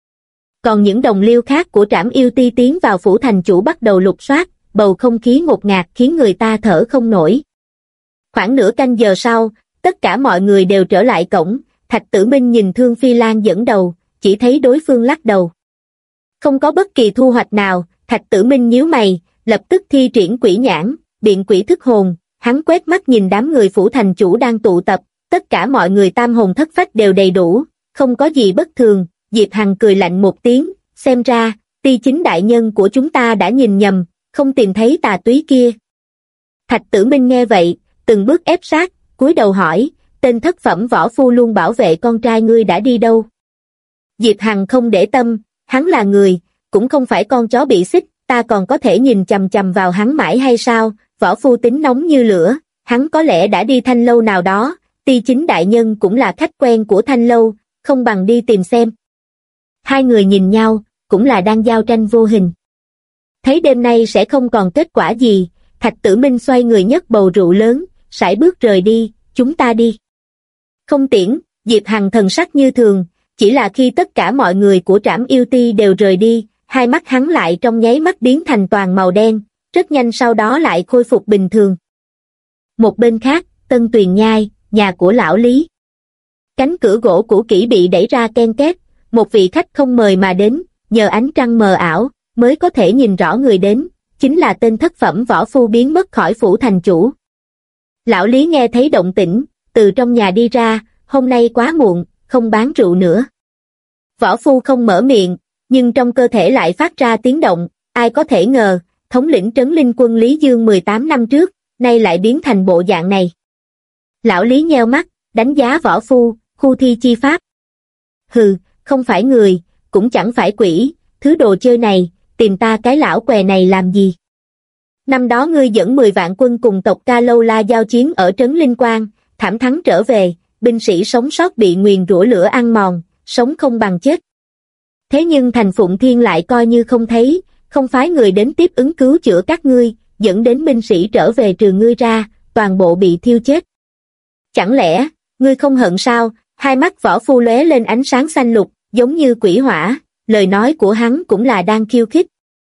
Còn những đồng liêu khác của Trảm Yêu Ti tiến vào phủ thành chủ bắt đầu lục soát, bầu không khí ngột ngạt khiến người ta thở không nổi. Khoảng nửa canh giờ sau, tất cả mọi người đều trở lại cổng, Thạch Tử Minh nhìn Thương Phi Lan dẫn đầu, chỉ thấy đối phương lắc đầu. Không có bất kỳ thu hoạch nào, Thạch Tử Minh nhíu mày, lập tức thi triển quỷ nhãn, biện quỷ thức hồn, hắn quét mắt nhìn đám người phủ thành chủ đang tụ tập, tất cả mọi người tam hồn thất phách đều đầy đủ, không có gì bất thường. Diệp Hằng cười lạnh một tiếng, xem ra, ti chính đại nhân của chúng ta đã nhìn nhầm, không tìm thấy tà túy kia. Thạch Tử Minh nghe vậy, từng bước ép sát, cúi đầu hỏi, tên thất phẩm võ phu luôn bảo vệ con trai ngươi đã đi đâu? Diệp Hằng không để tâm, hắn là người, cũng không phải con chó bị xích, ta còn có thể nhìn chằm chằm vào hắn mãi hay sao? Võ phu tính nóng như lửa, hắn có lẽ đã đi Thanh lâu nào đó, ti chính đại nhân cũng là khách quen của Thanh lâu, không bằng đi tìm xem. Hai người nhìn nhau, cũng là đang giao tranh vô hình. Thấy đêm nay sẽ không còn kết quả gì, Thạch Tử Minh xoay người nhấc bầu rượu lớn, sải bước rời đi, chúng ta đi. Không tiễn, Diệp Hằng thần sắc như thường, chỉ là khi tất cả mọi người của Trảm Yêu Ti đều rời đi, hai mắt hắn lại trong nháy mắt biến thành toàn màu đen, rất nhanh sau đó lại khôi phục bình thường. Một bên khác, Tân Tuyền Nhai, nhà của lão Lý. Cánh cửa gỗ cũ kỹ bị đẩy ra ken két, một vị khách không mời mà đến, nhờ ánh trăng mờ ảo, mới có thể nhìn rõ người đến, chính là tên thất phẩm võ phu biến mất khỏi phủ thành chủ. Lão Lý nghe thấy động tĩnh, từ trong nhà đi ra, hôm nay quá muộn, không bán rượu nữa. Võ phu không mở miệng, nhưng trong cơ thể lại phát ra tiếng động, ai có thể ngờ, thống lĩnh trấn linh quân Lý Dương 18 năm trước, nay lại biến thành bộ dạng này. Lão Lý nheo mắt, đánh giá võ phu, khu thi chi pháp. Hừ, không phải người, cũng chẳng phải quỷ, thứ đồ chơi này, tìm ta cái lão què này làm gì? Năm đó ngươi dẫn 10 vạn quân cùng tộc Ca Lâu La giao chiến ở trấn Linh Quang, thảm thắng trở về, binh sĩ sống sót bị nguyền rủa lửa ăn mòn, sống không bằng chết. Thế nhưng thành Phụng Thiên lại coi như không thấy, không phái người đến tiếp ứng cứu chữa các ngươi, dẫn đến binh sĩ trở về trừ ngươi ra, toàn bộ bị thiêu chết. Chẳng lẽ, ngươi không hận sao? Hai mắt võ phu lóe lên ánh sáng xanh lục, giống như quỷ hỏa, lời nói của hắn cũng là đang khiêu khích.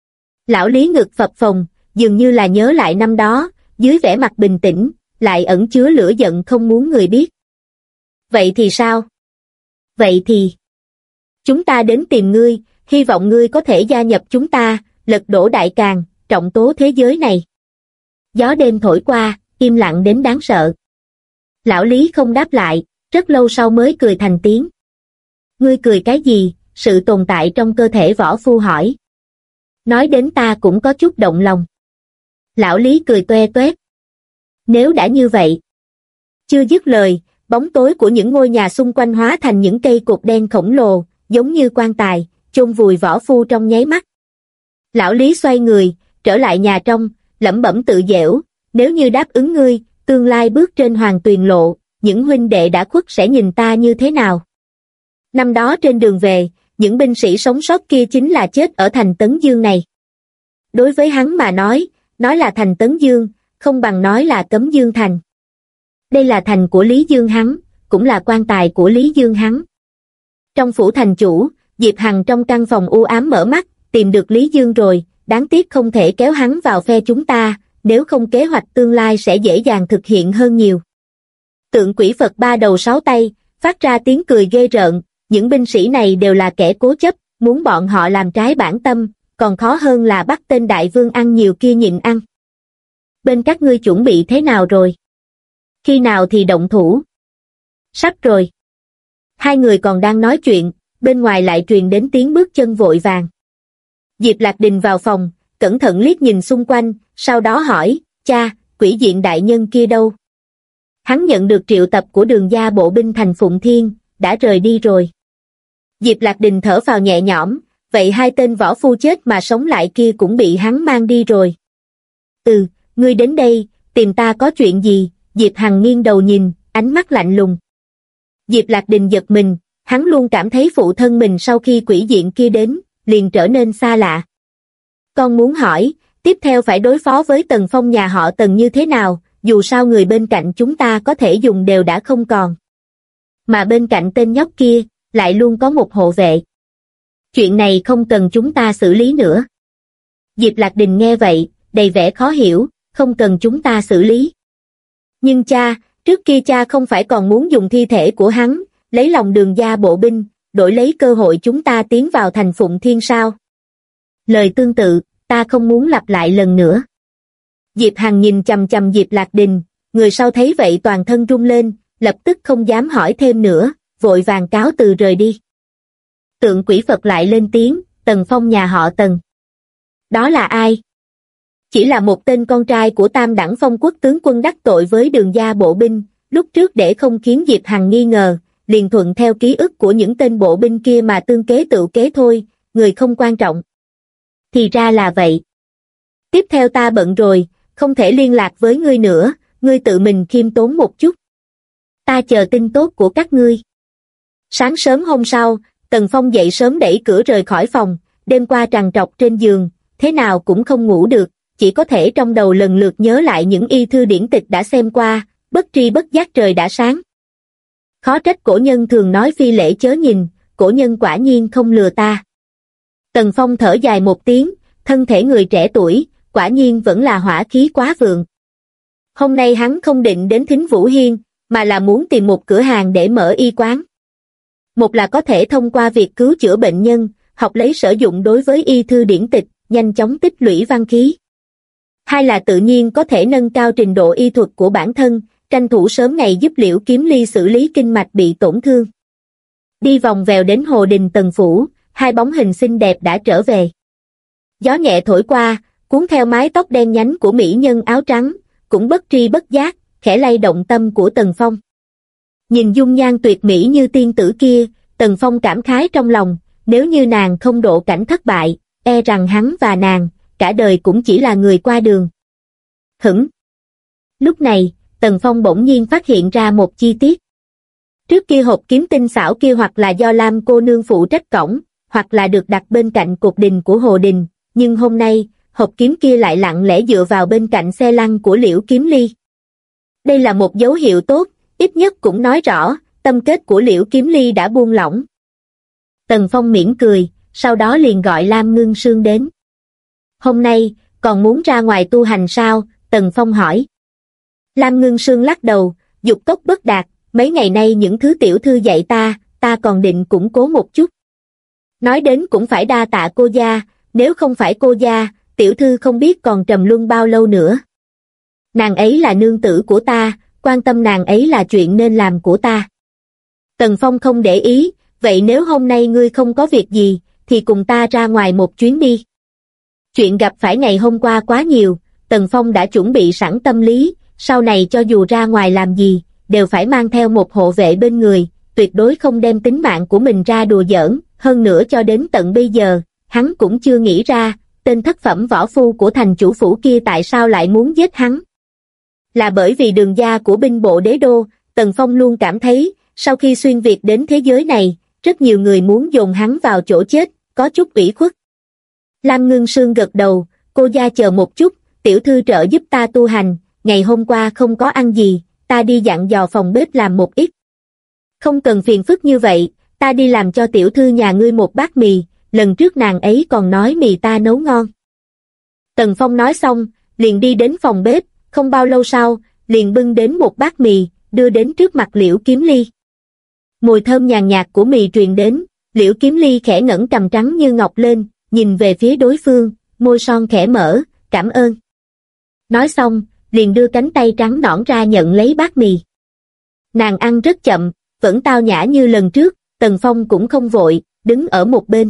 Lão Lý ngực phập phồng, dường như là nhớ lại năm đó, dưới vẻ mặt bình tĩnh, lại ẩn chứa lửa giận không muốn người biết. Vậy thì sao? Vậy thì... Chúng ta đến tìm ngươi, hy vọng ngươi có thể gia nhập chúng ta, lật đổ Đại Càn, trọng tố thế giới này. Gió đêm thổi qua, im lặng đến đáng sợ. Lão Lý không đáp lại, rất lâu sau mới cười thành tiếng. Ngươi cười cái gì? Sự tồn tại trong cơ thể võ phu hỏi. Nói đến ta cũng có chút động lòng. Lão Lý cười toe toét. Nếu đã như vậy. Chưa dứt lời, bóng tối của những ngôi nhà xung quanh hóa thành những cây cột đen khổng lồ, giống như quan tài, chôn vùi võ phu trong nháy mắt. Lão Lý xoay người, trở lại nhà trong, lẩm bẩm tự dễu, nếu như đáp ứng ngươi, tương lai bước trên hoàng tuyền lộ, những huynh đệ đã khuất sẽ nhìn ta như thế nào? Năm đó trên đường về, những binh sĩ sống sót kia chính là chết ở thành Tấn Dương này. Đối với hắn mà nói là thành Tấn Dương, không bằng nói là Cấm Dương Thành. Đây là thành của Lý Dương hắn, cũng là quan tài của Lý Dương hắn. Trong phủ thành chủ, Diệp Hằng trong căn phòng u ám mở mắt, tìm được Lý Dương rồi, đáng tiếc không thể kéo hắn vào phe chúng ta, nếu không kế hoạch tương lai sẽ dễ dàng thực hiện hơn nhiều. Tượng quỷ Phật ba đầu sáu tay, phát ra tiếng cười ghê rợn, những binh sĩ này đều là kẻ cố chấp, muốn bọn họ làm trái bản tâm, còn khó hơn là bắt tên đại vương ăn nhiều kia nhịn ăn. Bên các ngươi chuẩn bị thế nào rồi? Khi nào thì động thủ? Sắp rồi. Hai người còn đang nói chuyện, bên ngoài lại truyền đến tiếng bước chân vội vàng. Diệp Lạc Đình vào phòng, cẩn thận liếc nhìn xung quanh, sau đó hỏi, cha, quỷ diện đại nhân kia đâu? Hắn nhận được triệu tập của Đường gia bộ binh thành Phụng Thiên, đã rời đi rồi. Diệp Lạc Đình thở phào nhẹ nhõm, vậy hai tên võ phu chết mà sống lại kia cũng bị hắn mang đi rồi. Ngươi đến đây, tìm ta có chuyện gì? Diệp Hằng nghiêng đầu nhìn, ánh mắt lạnh lùng. Diệp Lạc Đình giật mình, hắn luôn cảm thấy phụ thân mình sau khi quỷ diện kia đến, liền trở nên xa lạ. Con muốn hỏi, tiếp theo phải đối phó với Tần Phong nhà họ Tần như thế nào, dù sao người bên cạnh chúng ta có thể dùng đều đã không còn. Mà bên cạnh tên nhóc kia, lại luôn có một hộ vệ. Chuyện này không cần chúng ta xử lý nữa. Diệp Lạc Đình nghe vậy, đầy vẻ khó hiểu, không cần chúng ta xử lý. Nhưng cha, trước kia cha không phải còn muốn dùng thi thể của hắn, lấy lòng Đường gia bộ binh, đổi lấy cơ hội chúng ta tiến vào thành Phụng Thiên sao? Lời tương tự, ta không muốn lặp lại lần nữa. Diệp Hằng nhìn chằm chằm Diệp Lạc Đình, người sau thấy vậy toàn thân run lên, lập tức không dám hỏi thêm nữa, vội vàng cáo từ rời đi. Tượng quỷ Phật lại lên tiếng, Tần Phong nhà họ Tần. Đó là ai? Chỉ là một tên con trai của tam đẳng phong quốc tướng quân đắc tội với Đường gia bộ binh, lúc trước để không khiến Diệp Hằng nghi ngờ, liền thuận theo ký ức của những tên bộ binh kia mà tương kế tự kế thôi, người không quan trọng. Thì ra là vậy. Tiếp theo ta bận rồi, không thể liên lạc với ngươi nữa, ngươi tự mình khiêm tốn một chút. Ta chờ tin tốt của các ngươi. Sáng sớm hôm sau, Tần Phong dậy sớm đẩy cửa rời khỏi phòng, đêm qua trằn trọc trên giường, thế nào cũng không ngủ được, chỉ có thể trong đầu lần lượt nhớ lại những y thư điển tịch đã xem qua, bất tri bất giác trời đã sáng. Khó trách cổ nhân thường nói phi lễ chớ nhìn, cổ nhân quả nhiên không lừa ta. Tần Phong thở dài một tiếng, thân thể người trẻ tuổi, quả nhiên vẫn là hỏa khí quá vượng. Hôm nay hắn không định đến Thính Vũ Hiên, mà là muốn tìm một cửa hàng để mở y quán. Một là có thể thông qua việc cứu chữa bệnh nhân, học lấy sử dụng đối với y thư điển tịch, nhanh chóng tích lũy văn khí. Hai là tự nhiên có thể nâng cao trình độ y thuật của bản thân, tranh thủ sớm ngày giúp Liễu Kiếm Ly xử lý kinh mạch bị tổn thương. Đi vòng vèo đến Hồ Đình Tần Phủ, hai bóng hình xinh đẹp đã trở về. Gió nhẹ thổi qua, cuốn theo mái tóc đen nhánh của mỹ nhân áo trắng, cũng bất tri bất giác, khẽ lay động tâm của Tần Phong. Nhìn dung nhan tuyệt mỹ như tiên tử kia, Tần Phong cảm khái trong lòng, nếu như nàng không độ cảnh thất bại, e rằng hắn và nàng, cả đời cũng chỉ là người qua đường. Lúc này, Tần Phong bỗng nhiên phát hiện ra một chi tiết. Trước kia hộp kiếm tinh xảo kia hoặc là do Lam cô nương phụ trách cổng, hoặc là được đặt bên cạnh cột đình của Hồ Đình, nhưng hôm nay, hộp kiếm kia lại lặng lẽ dựa vào bên cạnh xe lăn của Liễu Kiếm Ly. Đây là một dấu hiệu tốt, ít nhất cũng nói rõ, tâm kết của Liễu Kiếm Ly đã buông lỏng. Tần Phong mỉm cười, sau đó liền gọi Lam Ngưng Sương đến. Hôm nay, còn muốn ra ngoài tu hành sao? Tần Phong hỏi. Lam Ngưng Sương lắc đầu, dục tốc bất đạt, mấy ngày nay những thứ tiểu thư dạy ta còn định củng cố một chút. Nói đến cũng phải đa tạ cô gia, nếu không phải cô gia, tiểu thư không biết còn trầm luân bao lâu nữa. Nàng ấy là nương tử của ta, quan tâm nàng ấy là chuyện nên làm của ta. Tần Phong không để ý, vậy nếu hôm nay ngươi không có việc gì, thì cùng ta ra ngoài một chuyến đi. Chuyện gặp phải ngày hôm qua quá nhiều, Tần Phong đã chuẩn bị sẵn tâm lý, sau này cho dù ra ngoài làm gì, đều phải mang theo một hộ vệ bên người, tuyệt đối không đem tính mạng của mình ra đùa giỡn, hơn nữa cho đến tận bây giờ, hắn cũng chưa nghĩ ra, tên thất phẩm võ phu của thành chủ phủ kia tại sao lại muốn giết hắn. Là bởi vì đường gia của binh bộ đế đô, Tần Phong luôn cảm thấy, sau khi xuyên việt đến thế giới này, rất nhiều người muốn dồn hắn vào chỗ chết, có chút ủy khuất. Lam Ngưng Sương gật đầu, cô gia chờ một chút, tiểu thư trợ giúp ta tu hành, ngày hôm qua không có ăn gì, ta đi dặn dò phòng bếp làm một ít. Không cần phiền phức như vậy, ta đi làm cho tiểu thư nhà ngươi một bát mì, lần trước nàng ấy còn nói mì ta nấu ngon. Tần Phong nói xong, liền đi đến phòng bếp, không bao lâu sau, liền bưng đến một bát mì, đưa đến trước mặt Liễu Kiếm Ly. Mùi thơm nhàn nhạt của mì truyền đến, Liễu Kiếm Ly khẽ ngẩng cằm trắng như ngọc lên, nhìn về phía đối phương, môi son khẽ mở, cảm ơn. Nói xong, liền đưa cánh tay trắng nõn ra nhận lấy bát mì. Nàng ăn rất chậm, vẫn tao nhã như lần trước, Tần Phong cũng không vội, đứng ở một bên.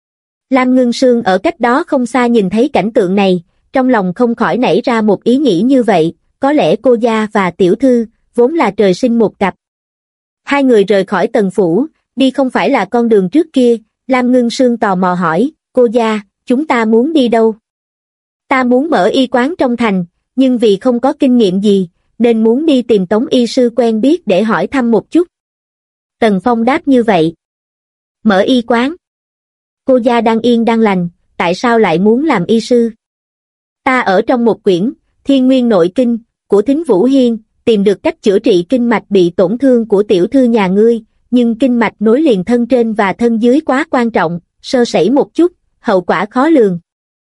Lam Ngưng Sương ở cách đó không xa nhìn thấy cảnh tượng này, trong lòng không khỏi nảy ra một ý nghĩ như vậy, có lẽ cô gia và tiểu thư, vốn là trời sinh một cặp. Hai người rời khỏi Tần phủ, đi không phải là con đường trước kia, Lam Ngưng Sương tò mò hỏi, cô gia, chúng ta muốn đi đâu? Ta muốn mở y quán trong thành, nhưng vì không có kinh nghiệm gì, nên muốn đi tìm Tống y sư quen biết để hỏi thăm một chút. Tần Phong đáp như vậy. Mở y quán? Cô gia đang yên đang lành, tại sao lại muốn làm y sư? Ta ở trong một quyển, Thiên Nguyên Nội Kinh, của Thính Vũ Hiên, tìm được cách chữa trị kinh mạch bị tổn thương của tiểu thư nhà ngươi, nhưng kinh mạch nối liền thân trên và thân dưới quá quan trọng, sơ sẩy một chút, hậu quả khó lường.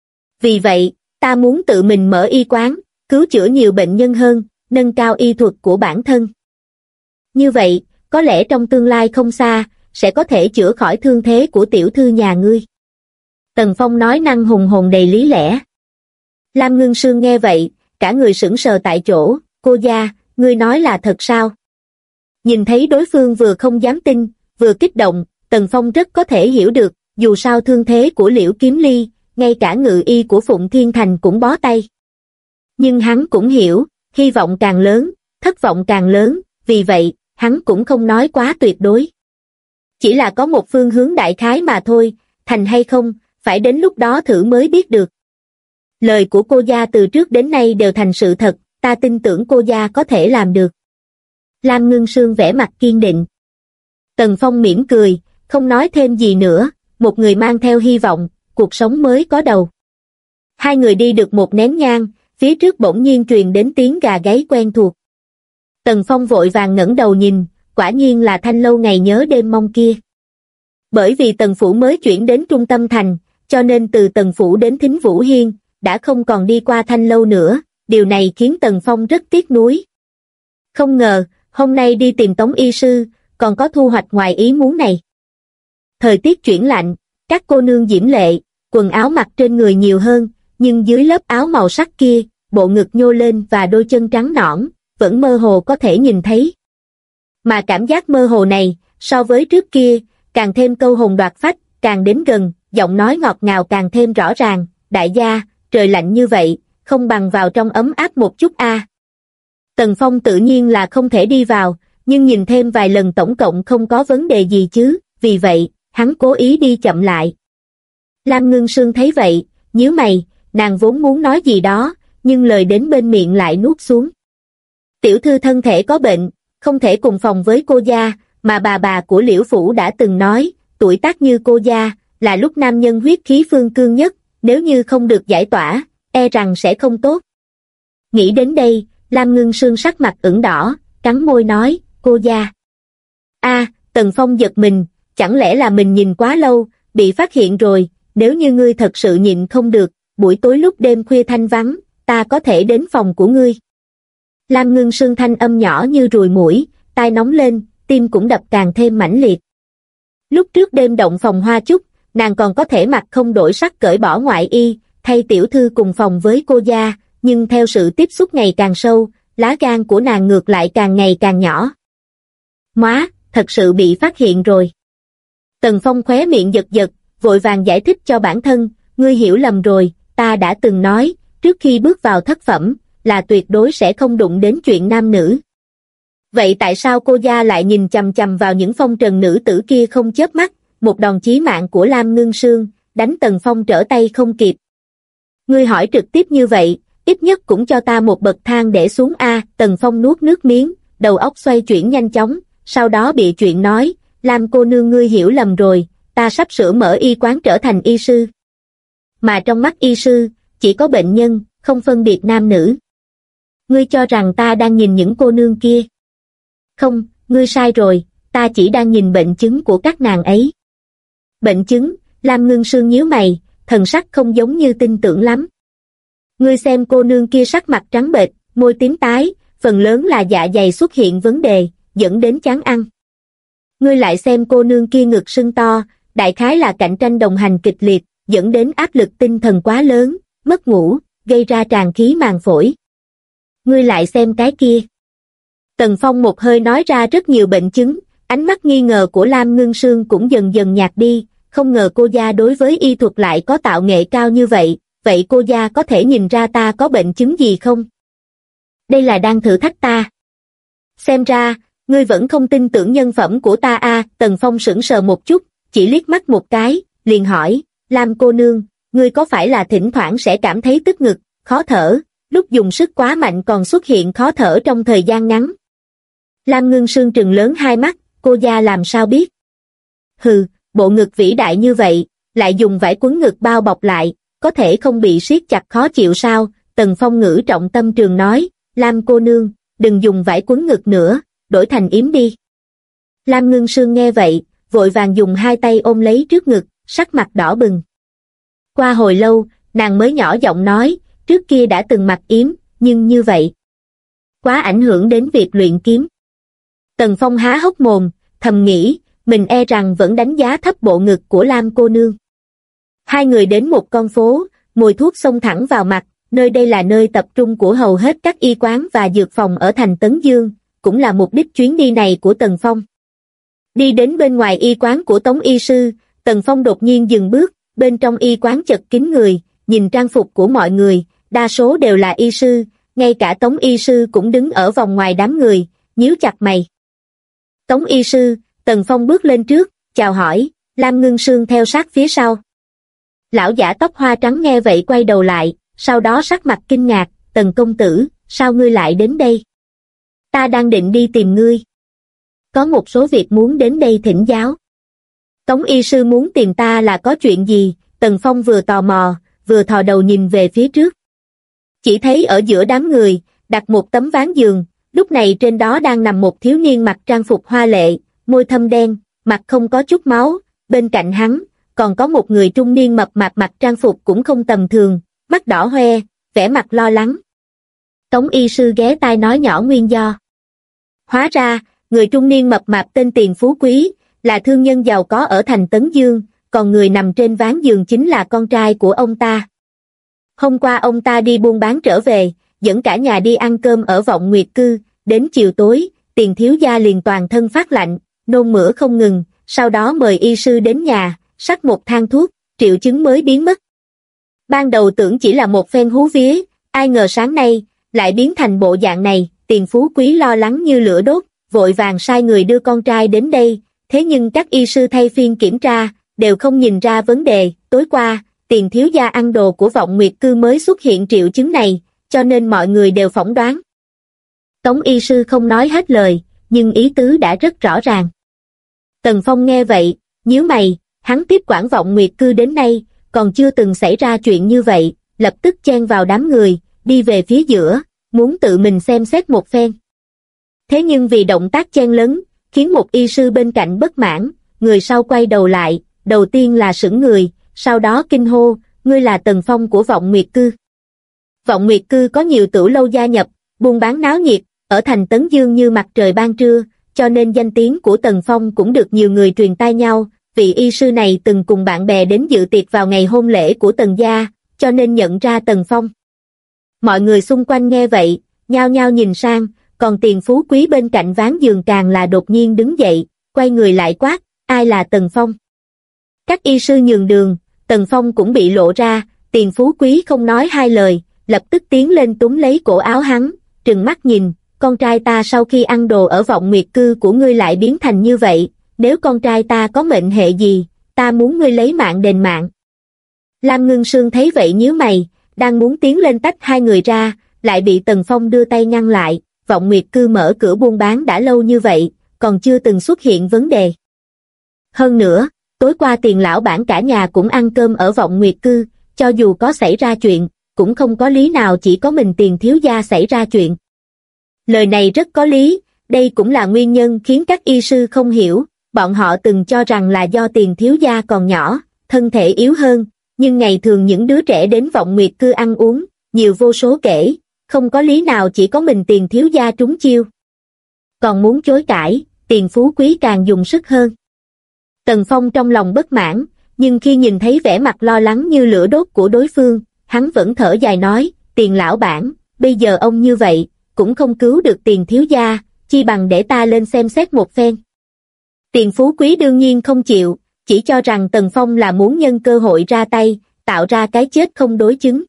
Vì vậy, ta muốn tự mình mở y quán, cứu chữa nhiều bệnh nhân hơn, nâng cao y thuật của bản thân. Như vậy, có lẽ trong tương lai không xa, sẽ có thể chữa khỏi thương thế của tiểu thư nhà ngươi. Tần Phong nói năng hùng hồn đầy lý lẽ. Lam Ngưng Sương nghe vậy, cả người sững sờ tại chỗ, cô gia, ngươi nói là thật sao? Nhìn thấy đối phương vừa không dám tin, vừa kích động, Tần Phong rất có thể hiểu được, dù sao thương thế của Liễu Kiếm Ly, ngay cả ngự y của Phụng Thiên Thành cũng bó tay. Nhưng hắn cũng hiểu, hy vọng càng lớn, thất vọng càng lớn, vì vậy, hắn cũng không nói quá tuyệt đối. Chỉ là có một phương hướng đại khái mà thôi, thành hay không, phải đến lúc đó thử mới biết được. Lời của cô gia từ trước đến nay đều thành sự thật, ta tin tưởng cô gia có thể làm được. Lam Ngưng Sương vẻ mặt kiên định. Tần Phong mỉm cười, không nói thêm gì nữa, một người mang theo hy vọng, cuộc sống mới có đầu. Hai người đi được một nén nhang, phía trước bỗng nhiên truyền đến tiếng gà gáy quen thuộc. Tần Phong vội vàng ngẩng đầu nhìn, quả nhiên là Thanh Lâu ngày nhớ đêm mong kia. Bởi vì Tần Phủ mới chuyển đến trung tâm thành, cho nên từ Tần Phủ đến Thính Vũ Hiên, đã không còn đi qua Thanh Lâu nữa, điều này khiến Tần Phong rất tiếc nuối. Không ngờ, hôm nay đi tìm Tống y sư, còn có thu hoạch ngoài ý muốn này. Thời tiết chuyển lạnh, các cô nương diễm lệ, quần áo mặc trên người nhiều hơn, nhưng dưới lớp áo màu sắc kia, bộ ngực nhô lên và đôi chân trắng nõn, vẫn mơ hồ có thể nhìn thấy. Mà cảm giác mơ hồ này, so với trước kia, càng thêm câu hồn đoạt phách, càng đến gần, giọng nói ngọt ngào càng thêm rõ ràng, đại gia, trời lạnh như vậy, không bằng vào trong ấm áp một chút a. Tần Phong tự nhiên là không thể đi vào, nhưng nhìn thêm vài lần tổng cộng không có vấn đề gì chứ, vì vậy, hắn cố ý đi chậm lại. Lam Ngưng Sương thấy vậy, nhíu mày, nàng vốn muốn nói gì đó, nhưng lời đến bên miệng lại nuốt xuống. Tiểu thư thân thể có bệnh, không thể cùng phòng với cô gia, mà bà của Liễu Phủ đã từng nói, tuổi tác như cô gia, là lúc nam nhân huyết khí phương cương nhất, nếu như không được giải tỏa, e rằng sẽ không tốt. Nghĩ đến đây, Lam Ngưng Sương sắc mặt ửng đỏ, cắn môi nói, cô gia. Tần Phong giật mình, chẳng lẽ là mình nhìn quá lâu, bị phát hiện rồi, nếu như ngươi thật sự nhịn không được, buổi tối lúc đêm khuya thanh vắng, ta có thể đến phòng của ngươi. Lam Ngưng Sương thanh âm nhỏ như ruồi muỗi, tai nóng lên, tim cũng đập càng thêm mãnh liệt. Lúc trước đêm động phòng Hoa Chúc, nàng còn có thể mặt không đổi sắc cởi bỏ ngoại y, thay tiểu thư cùng phòng với cô gia, nhưng theo sự tiếp xúc ngày càng sâu, lá gan của nàng ngược lại càng ngày càng nhỏ. Móa, thật sự bị phát hiện rồi. Tần Phong khóe miệng giật giật, vội vàng giải thích cho bản thân, ngươi hiểu lầm rồi, ta đã từng nói, trước khi bước vào thất phẩm, là tuyệt đối sẽ không đụng đến chuyện nam nữ. Vậy tại sao cô gia lại nhìn chằm chằm vào những phong trần nữ tử kia không chớp mắt, một đòn chí mạng của Lam Ngưng Sương, đánh Tần Phong trở tay không kịp. Ngươi hỏi trực tiếp như vậy, ít nhất cũng cho ta một bậc thang để xuống a. Tần Phong nuốt nước miếng, đầu óc xoay chuyển nhanh chóng, sau đó bịa chuyện nói, Lam cô nương ngươi hiểu lầm rồi, ta sắp sửa mở y quán trở thành y sư. Mà trong mắt y sư, chỉ có bệnh nhân, không phân biệt nam nữ. Ngươi cho rằng ta đang nhìn những cô nương kia. Không, ngươi sai rồi, ta chỉ đang nhìn bệnh chứng của các nàng ấy. Bệnh chứng, Lam Ngưng Sương nhíu mày, thần sắc không giống như tin tưởng lắm. Ngươi xem cô nương kia sắc mặt trắng bệch, môi tím tái, phần lớn là dạ dày xuất hiện vấn đề, dẫn đến chán ăn. Ngươi lại xem cô nương kia ngực sưng to, đại khái là cạnh tranh đồng hành kịch liệt, dẫn đến áp lực tinh thần quá lớn, mất ngủ, gây ra tràn khí màng phổi. Ngươi lại xem cái kia. Tần Phong một hơi nói ra rất nhiều bệnh chứng, ánh mắt nghi ngờ của Lam Ngưng Sương cũng dần dần nhạt đi, không ngờ cô gia đối với y thuật lại có tạo nghệ cao như vậy, vậy cô gia có thể nhìn ra ta có bệnh chứng gì không? Đây là đang thử thách ta. Xem ra, ngươi vẫn không tin tưởng nhân phẩm của ta à? Tần Phong sững sờ một chút, chỉ liếc mắt một cái, liền hỏi, Lam cô nương, ngươi có phải là thỉnh thoảng sẽ cảm thấy tức ngực, khó thở, lúc dùng sức quá mạnh còn xuất hiện khó thở trong thời gian ngắn? Lam Ngưng Sương trừng lớn hai mắt, cô gia làm sao biết? Hừ, bộ ngực vĩ đại như vậy, lại dùng vải quấn ngực bao bọc lại, có thể không bị siết chặt khó chịu sao? Tần Phong ngữ trọng tâm trường nói, Lam cô nương, đừng dùng vải quấn ngực nữa, đổi thành yếm đi. Lam Ngưng Sương nghe vậy, vội vàng dùng hai tay ôm lấy trước ngực, sắc mặt đỏ bừng. Qua hồi lâu, nàng mới nhỏ giọng nói, trước kia đã từng mặc yếm, nhưng như vậy quá ảnh hưởng đến việc luyện kiếm. Tần Phong há hốc mồm, thầm nghĩ, mình e rằng vẫn đánh giá thấp bộ ngực của Lam cô nương. Hai người đến một con phố, mùi thuốc xông thẳng vào mặt, nơi đây là nơi tập trung của hầu hết các y quán và dược phòng ở thành Tấn Dương, cũng là mục đích chuyến đi này của Tần Phong. Đi đến bên ngoài y quán của Tống y sư, Tần Phong đột nhiên dừng bước, bên trong y quán chật kín người, nhìn trang phục của mọi người, đa số đều là y sư, ngay cả Tống y sư cũng đứng ở vòng ngoài đám người, nhíu chặt mày. Tống y sư, Tần Phong bước lên trước, chào hỏi, Lam Ngưng Sương theo sát phía sau. Lão giả tóc hoa trắng nghe vậy quay đầu lại, sau đó sắc mặt kinh ngạc, Tần công tử, sao ngươi lại đến đây? Ta đang định đi tìm ngươi. Có một số việc muốn đến đây thỉnh giáo. Tống y sư muốn tìm ta là có chuyện gì? Tần Phong vừa tò mò, vừa thò đầu nhìn về phía trước. Chỉ thấy ở giữa đám người, đặt một tấm ván giường, lúc này trên đó đang nằm một thiếu niên mặc trang phục hoa lệ, môi thâm đen, mặt không có chút máu, bên cạnh hắn, còn có một người trung niên mập mạp mặc trang phục cũng không tầm thường, mắt đỏ hoe, vẻ mặt lo lắng. Tống y sư ghé tai nói nhỏ nguyên do. Hóa ra, người trung niên mập mạp tên Tiền Phú Quý, là thương nhân giàu có ở thành Tấn Dương, còn người nằm trên ván giường chính là con trai của ông ta. Hôm qua ông ta đi buôn bán trở về, dẫn cả nhà đi ăn cơm ở Vọng Nguyệt Cư, đến chiều tối, Tiền thiếu gia liền toàn thân phát lạnh, nôn mửa không ngừng, sau đó mời y sư đến nhà, sắc một thang thuốc, triệu chứng mới biến mất. Ban đầu tưởng chỉ là một phen hú vía, ai ngờ sáng nay, lại biến thành bộ dạng này. Tiền Phú Quý lo lắng như lửa đốt, vội vàng sai người đưa con trai đến đây, thế nhưng các y sư thay phiên kiểm tra, đều không nhìn ra vấn đề. Tối qua, Tiền thiếu gia ăn đồ của Vọng Nguyệt Cư mới xuất hiện triệu chứng này, cho nên mọi người đều phỏng đoán. Tống y sư không nói hết lời, nhưng ý tứ đã rất rõ ràng. Tần Phong nghe vậy, nhíu mày, hắn tiếp quản Vọng Nguyệt Cư đến nay, còn chưa từng xảy ra chuyện như vậy, lập tức chen vào đám người, đi về phía giữa, muốn tự mình xem xét một phen. Thế nhưng vì động tác chen lấn, khiến một y sư bên cạnh bất mãn, người sau quay đầu lại, đầu tiên là sững người, sau đó kinh hô, ngươi là Tần Phong của Vọng Nguyệt Cư. Vọng Nguyệt Cư có nhiều tửu lâu gia nhập, buôn bán náo nhiệt, ở thành Tấn Dương như mặt trời ban trưa, cho nên danh tiếng của Tần Phong cũng được nhiều người truyền tai nhau. Vị y sư này từng cùng bạn bè đến dự tiệc vào ngày hôn lễ của Tần gia, cho nên nhận ra Tần Phong. Mọi người xung quanh nghe vậy, nhao nhao nhìn sang, còn Tiền Phú Quý bên cạnh ván giường càng là đột nhiên đứng dậy, quay người lại quát, ai là Tần Phong? Các y sư nhường đường, Tần Phong cũng bị lộ ra, Tiền Phú Quý không nói hai lời, lập tức tiến lên túm lấy cổ áo hắn, trừng mắt nhìn, con trai ta sau khi ăn đồ ở Vọng Nguyệt Cư của ngươi lại biến thành như vậy, nếu con trai ta có mệnh hệ gì, ta muốn ngươi lấy mạng đền mạng. Lam Ngưng Sương thấy vậy nhíu mày, đang muốn tiến lên tách hai người ra, lại bị Tần Phong đưa tay ngăn lại. Vọng Nguyệt Cư mở cửa buôn bán đã lâu như vậy, còn chưa từng xuất hiện vấn đề. Hơn nữa, tối qua Tiền lão bản cả nhà cũng ăn cơm ở Vọng Nguyệt Cư, cho dù có xảy ra chuyện, cũng không có lý nào chỉ có mình Tiền thiếu gia xảy ra chuyện. Lời này rất có lý, đây cũng là nguyên nhân khiến các y sư không hiểu, bọn họ từng cho rằng là do Tiền thiếu gia còn nhỏ, thân thể yếu hơn, nhưng ngày thường những đứa trẻ đến Vọng Nguyệt Cư ăn uống, nhiều vô số kể, không có lý nào chỉ có mình Tiền thiếu gia trúng chiêu. Còn muốn chối cãi, Tiền Phú Quý càng dùng sức hơn. Tần Phong trong lòng bất mãn, nhưng khi nhìn thấy vẻ mặt lo lắng như lửa đốt của đối phương, hắn vẫn thở dài nói, Tiền lão bản, bây giờ ông như vậy, cũng không cứu được Tiền thiếu gia, chi bằng để ta lên xem xét một phen. Tiền Phú Quý đương nhiên không chịu, chỉ cho rằng Tần Phong là muốn nhân cơ hội ra tay, tạo ra cái chết không đối chứng.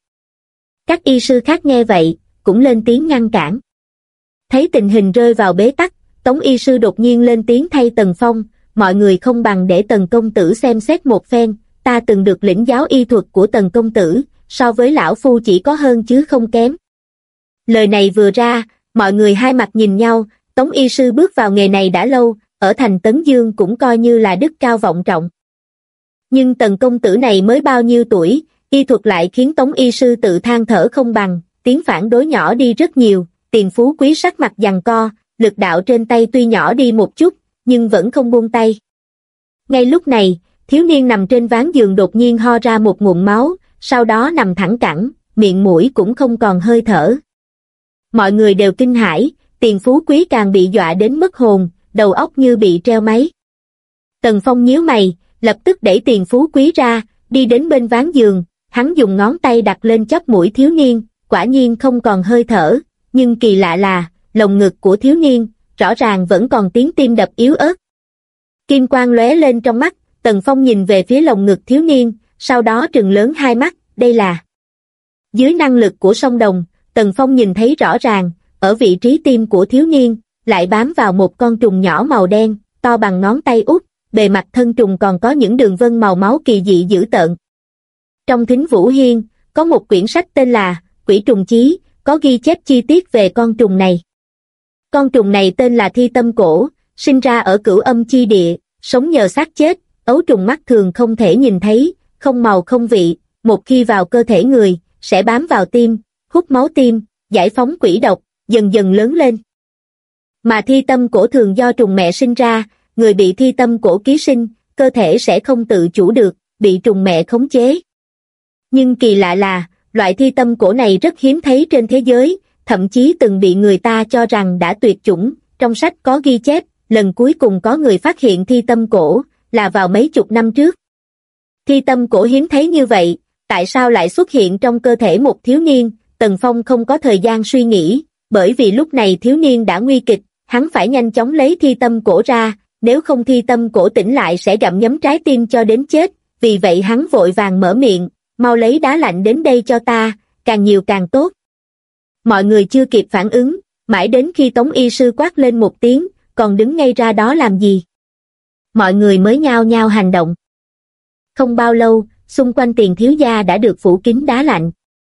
Các y sư khác nghe vậy, cũng lên tiếng ngăn cản. Thấy tình hình rơi vào bế tắc, Tống y sư đột nhiên lên tiếng thay Tần Phong, mọi người không bằng để Tần công tử xem xét một phen, ta từng được lĩnh giáo y thuật của Tần công tử, so với lão phu chỉ có hơn chứ không kém. Lời này vừa ra, mọi người hai mặt nhìn nhau, Tống y sư bước vào nghề này đã lâu, ở thành Tấn Dương cũng coi như là đức cao vọng trọng. Nhưng Tần công tử này mới bao nhiêu tuổi, y thuật lại khiến Tống y sư tự than thở không bằng, tiếng phản đối nhỏ đi rất nhiều, Tiền Phú Quý sắc mặt giằng co, lực đạo trên tay tuy nhỏ đi một chút, nhưng vẫn không buông tay. Ngay lúc này, thiếu niên nằm trên ván giường đột nhiên ho ra một ngụm máu, sau đó nằm thẳng cẳng, miệng mũi cũng không còn hơi thở. Mọi người đều kinh hãi, Tiền Phú Quý càng bị dọa đến mất hồn, đầu óc như bị treo máy. Tần Phong nhíu mày, lập tức đẩy Tiền Phú Quý ra, đi đến bên ván giường, hắn dùng ngón tay đặt lên chóp mũi thiếu niên, quả nhiên không còn hơi thở, nhưng kỳ lạ là, lồng ngực của thiếu niên, rõ ràng vẫn còn tiếng tim đập yếu ớt. Kim quang lóe lên trong mắt, Tần Phong nhìn về phía lồng ngực thiếu niên, sau đó trừng lớn hai mắt, đây là... Dưới năng lực của song đồng, Tần Phong nhìn thấy rõ ràng, ở vị trí tim của thiếu niên, lại bám vào một con trùng nhỏ màu đen, to bằng ngón tay út, bề mặt thân trùng còn có những đường vân màu máu kỳ dị dữ tợn. Trong Thính Vũ Hiên, có một quyển sách tên là Quỷ Trùng Chí, có ghi chép chi tiết về con trùng này. Con trùng này tên là Thi Tâm Cổ, sinh ra ở Cửu Âm chi địa, sống nhờ xác chết, ấu trùng mắt thường không thể nhìn thấy, không màu không vị, một khi vào cơ thể người, sẽ bám vào tim, hút máu tim, giải phóng quỷ độc, dần dần lớn lên. Mà Thi Tâm Cổ thường do trùng mẹ sinh ra, người bị Thi Tâm Cổ ký sinh, cơ thể sẽ không tự chủ được, bị trùng mẹ khống chế. Nhưng kỳ lạ là, loại Thi Tâm Cổ này rất hiếm thấy trên thế giới, thậm chí từng bị người ta cho rằng đã tuyệt chủng. Trong sách có ghi chép, lần cuối cùng có người phát hiện Thi Tâm Cổ, là vào mấy chục năm trước. Thi Tâm Cổ hiếm thấy như vậy, tại sao lại xuất hiện trong cơ thể một thiếu niên? Tần Phong không có thời gian suy nghĩ, bởi vì lúc này thiếu niên đã nguy kịch, hắn phải nhanh chóng lấy Thi Tâm Cổ ra, nếu không Thi Tâm Cổ tỉnh lại sẽ gặm nhấm trái tim cho đến chết, vì vậy hắn vội vàng mở miệng, mau lấy đá lạnh đến đây cho ta, càng nhiều càng tốt. Mọi người chưa kịp phản ứng, mãi đến khi Tống y sư quát lên một tiếng, còn đứng ngay ra đó làm gì? Mọi người mới nhao nhao hành động. Không bao lâu, xung quanh Tiền thiếu gia đã được phủ kín đá lạnh.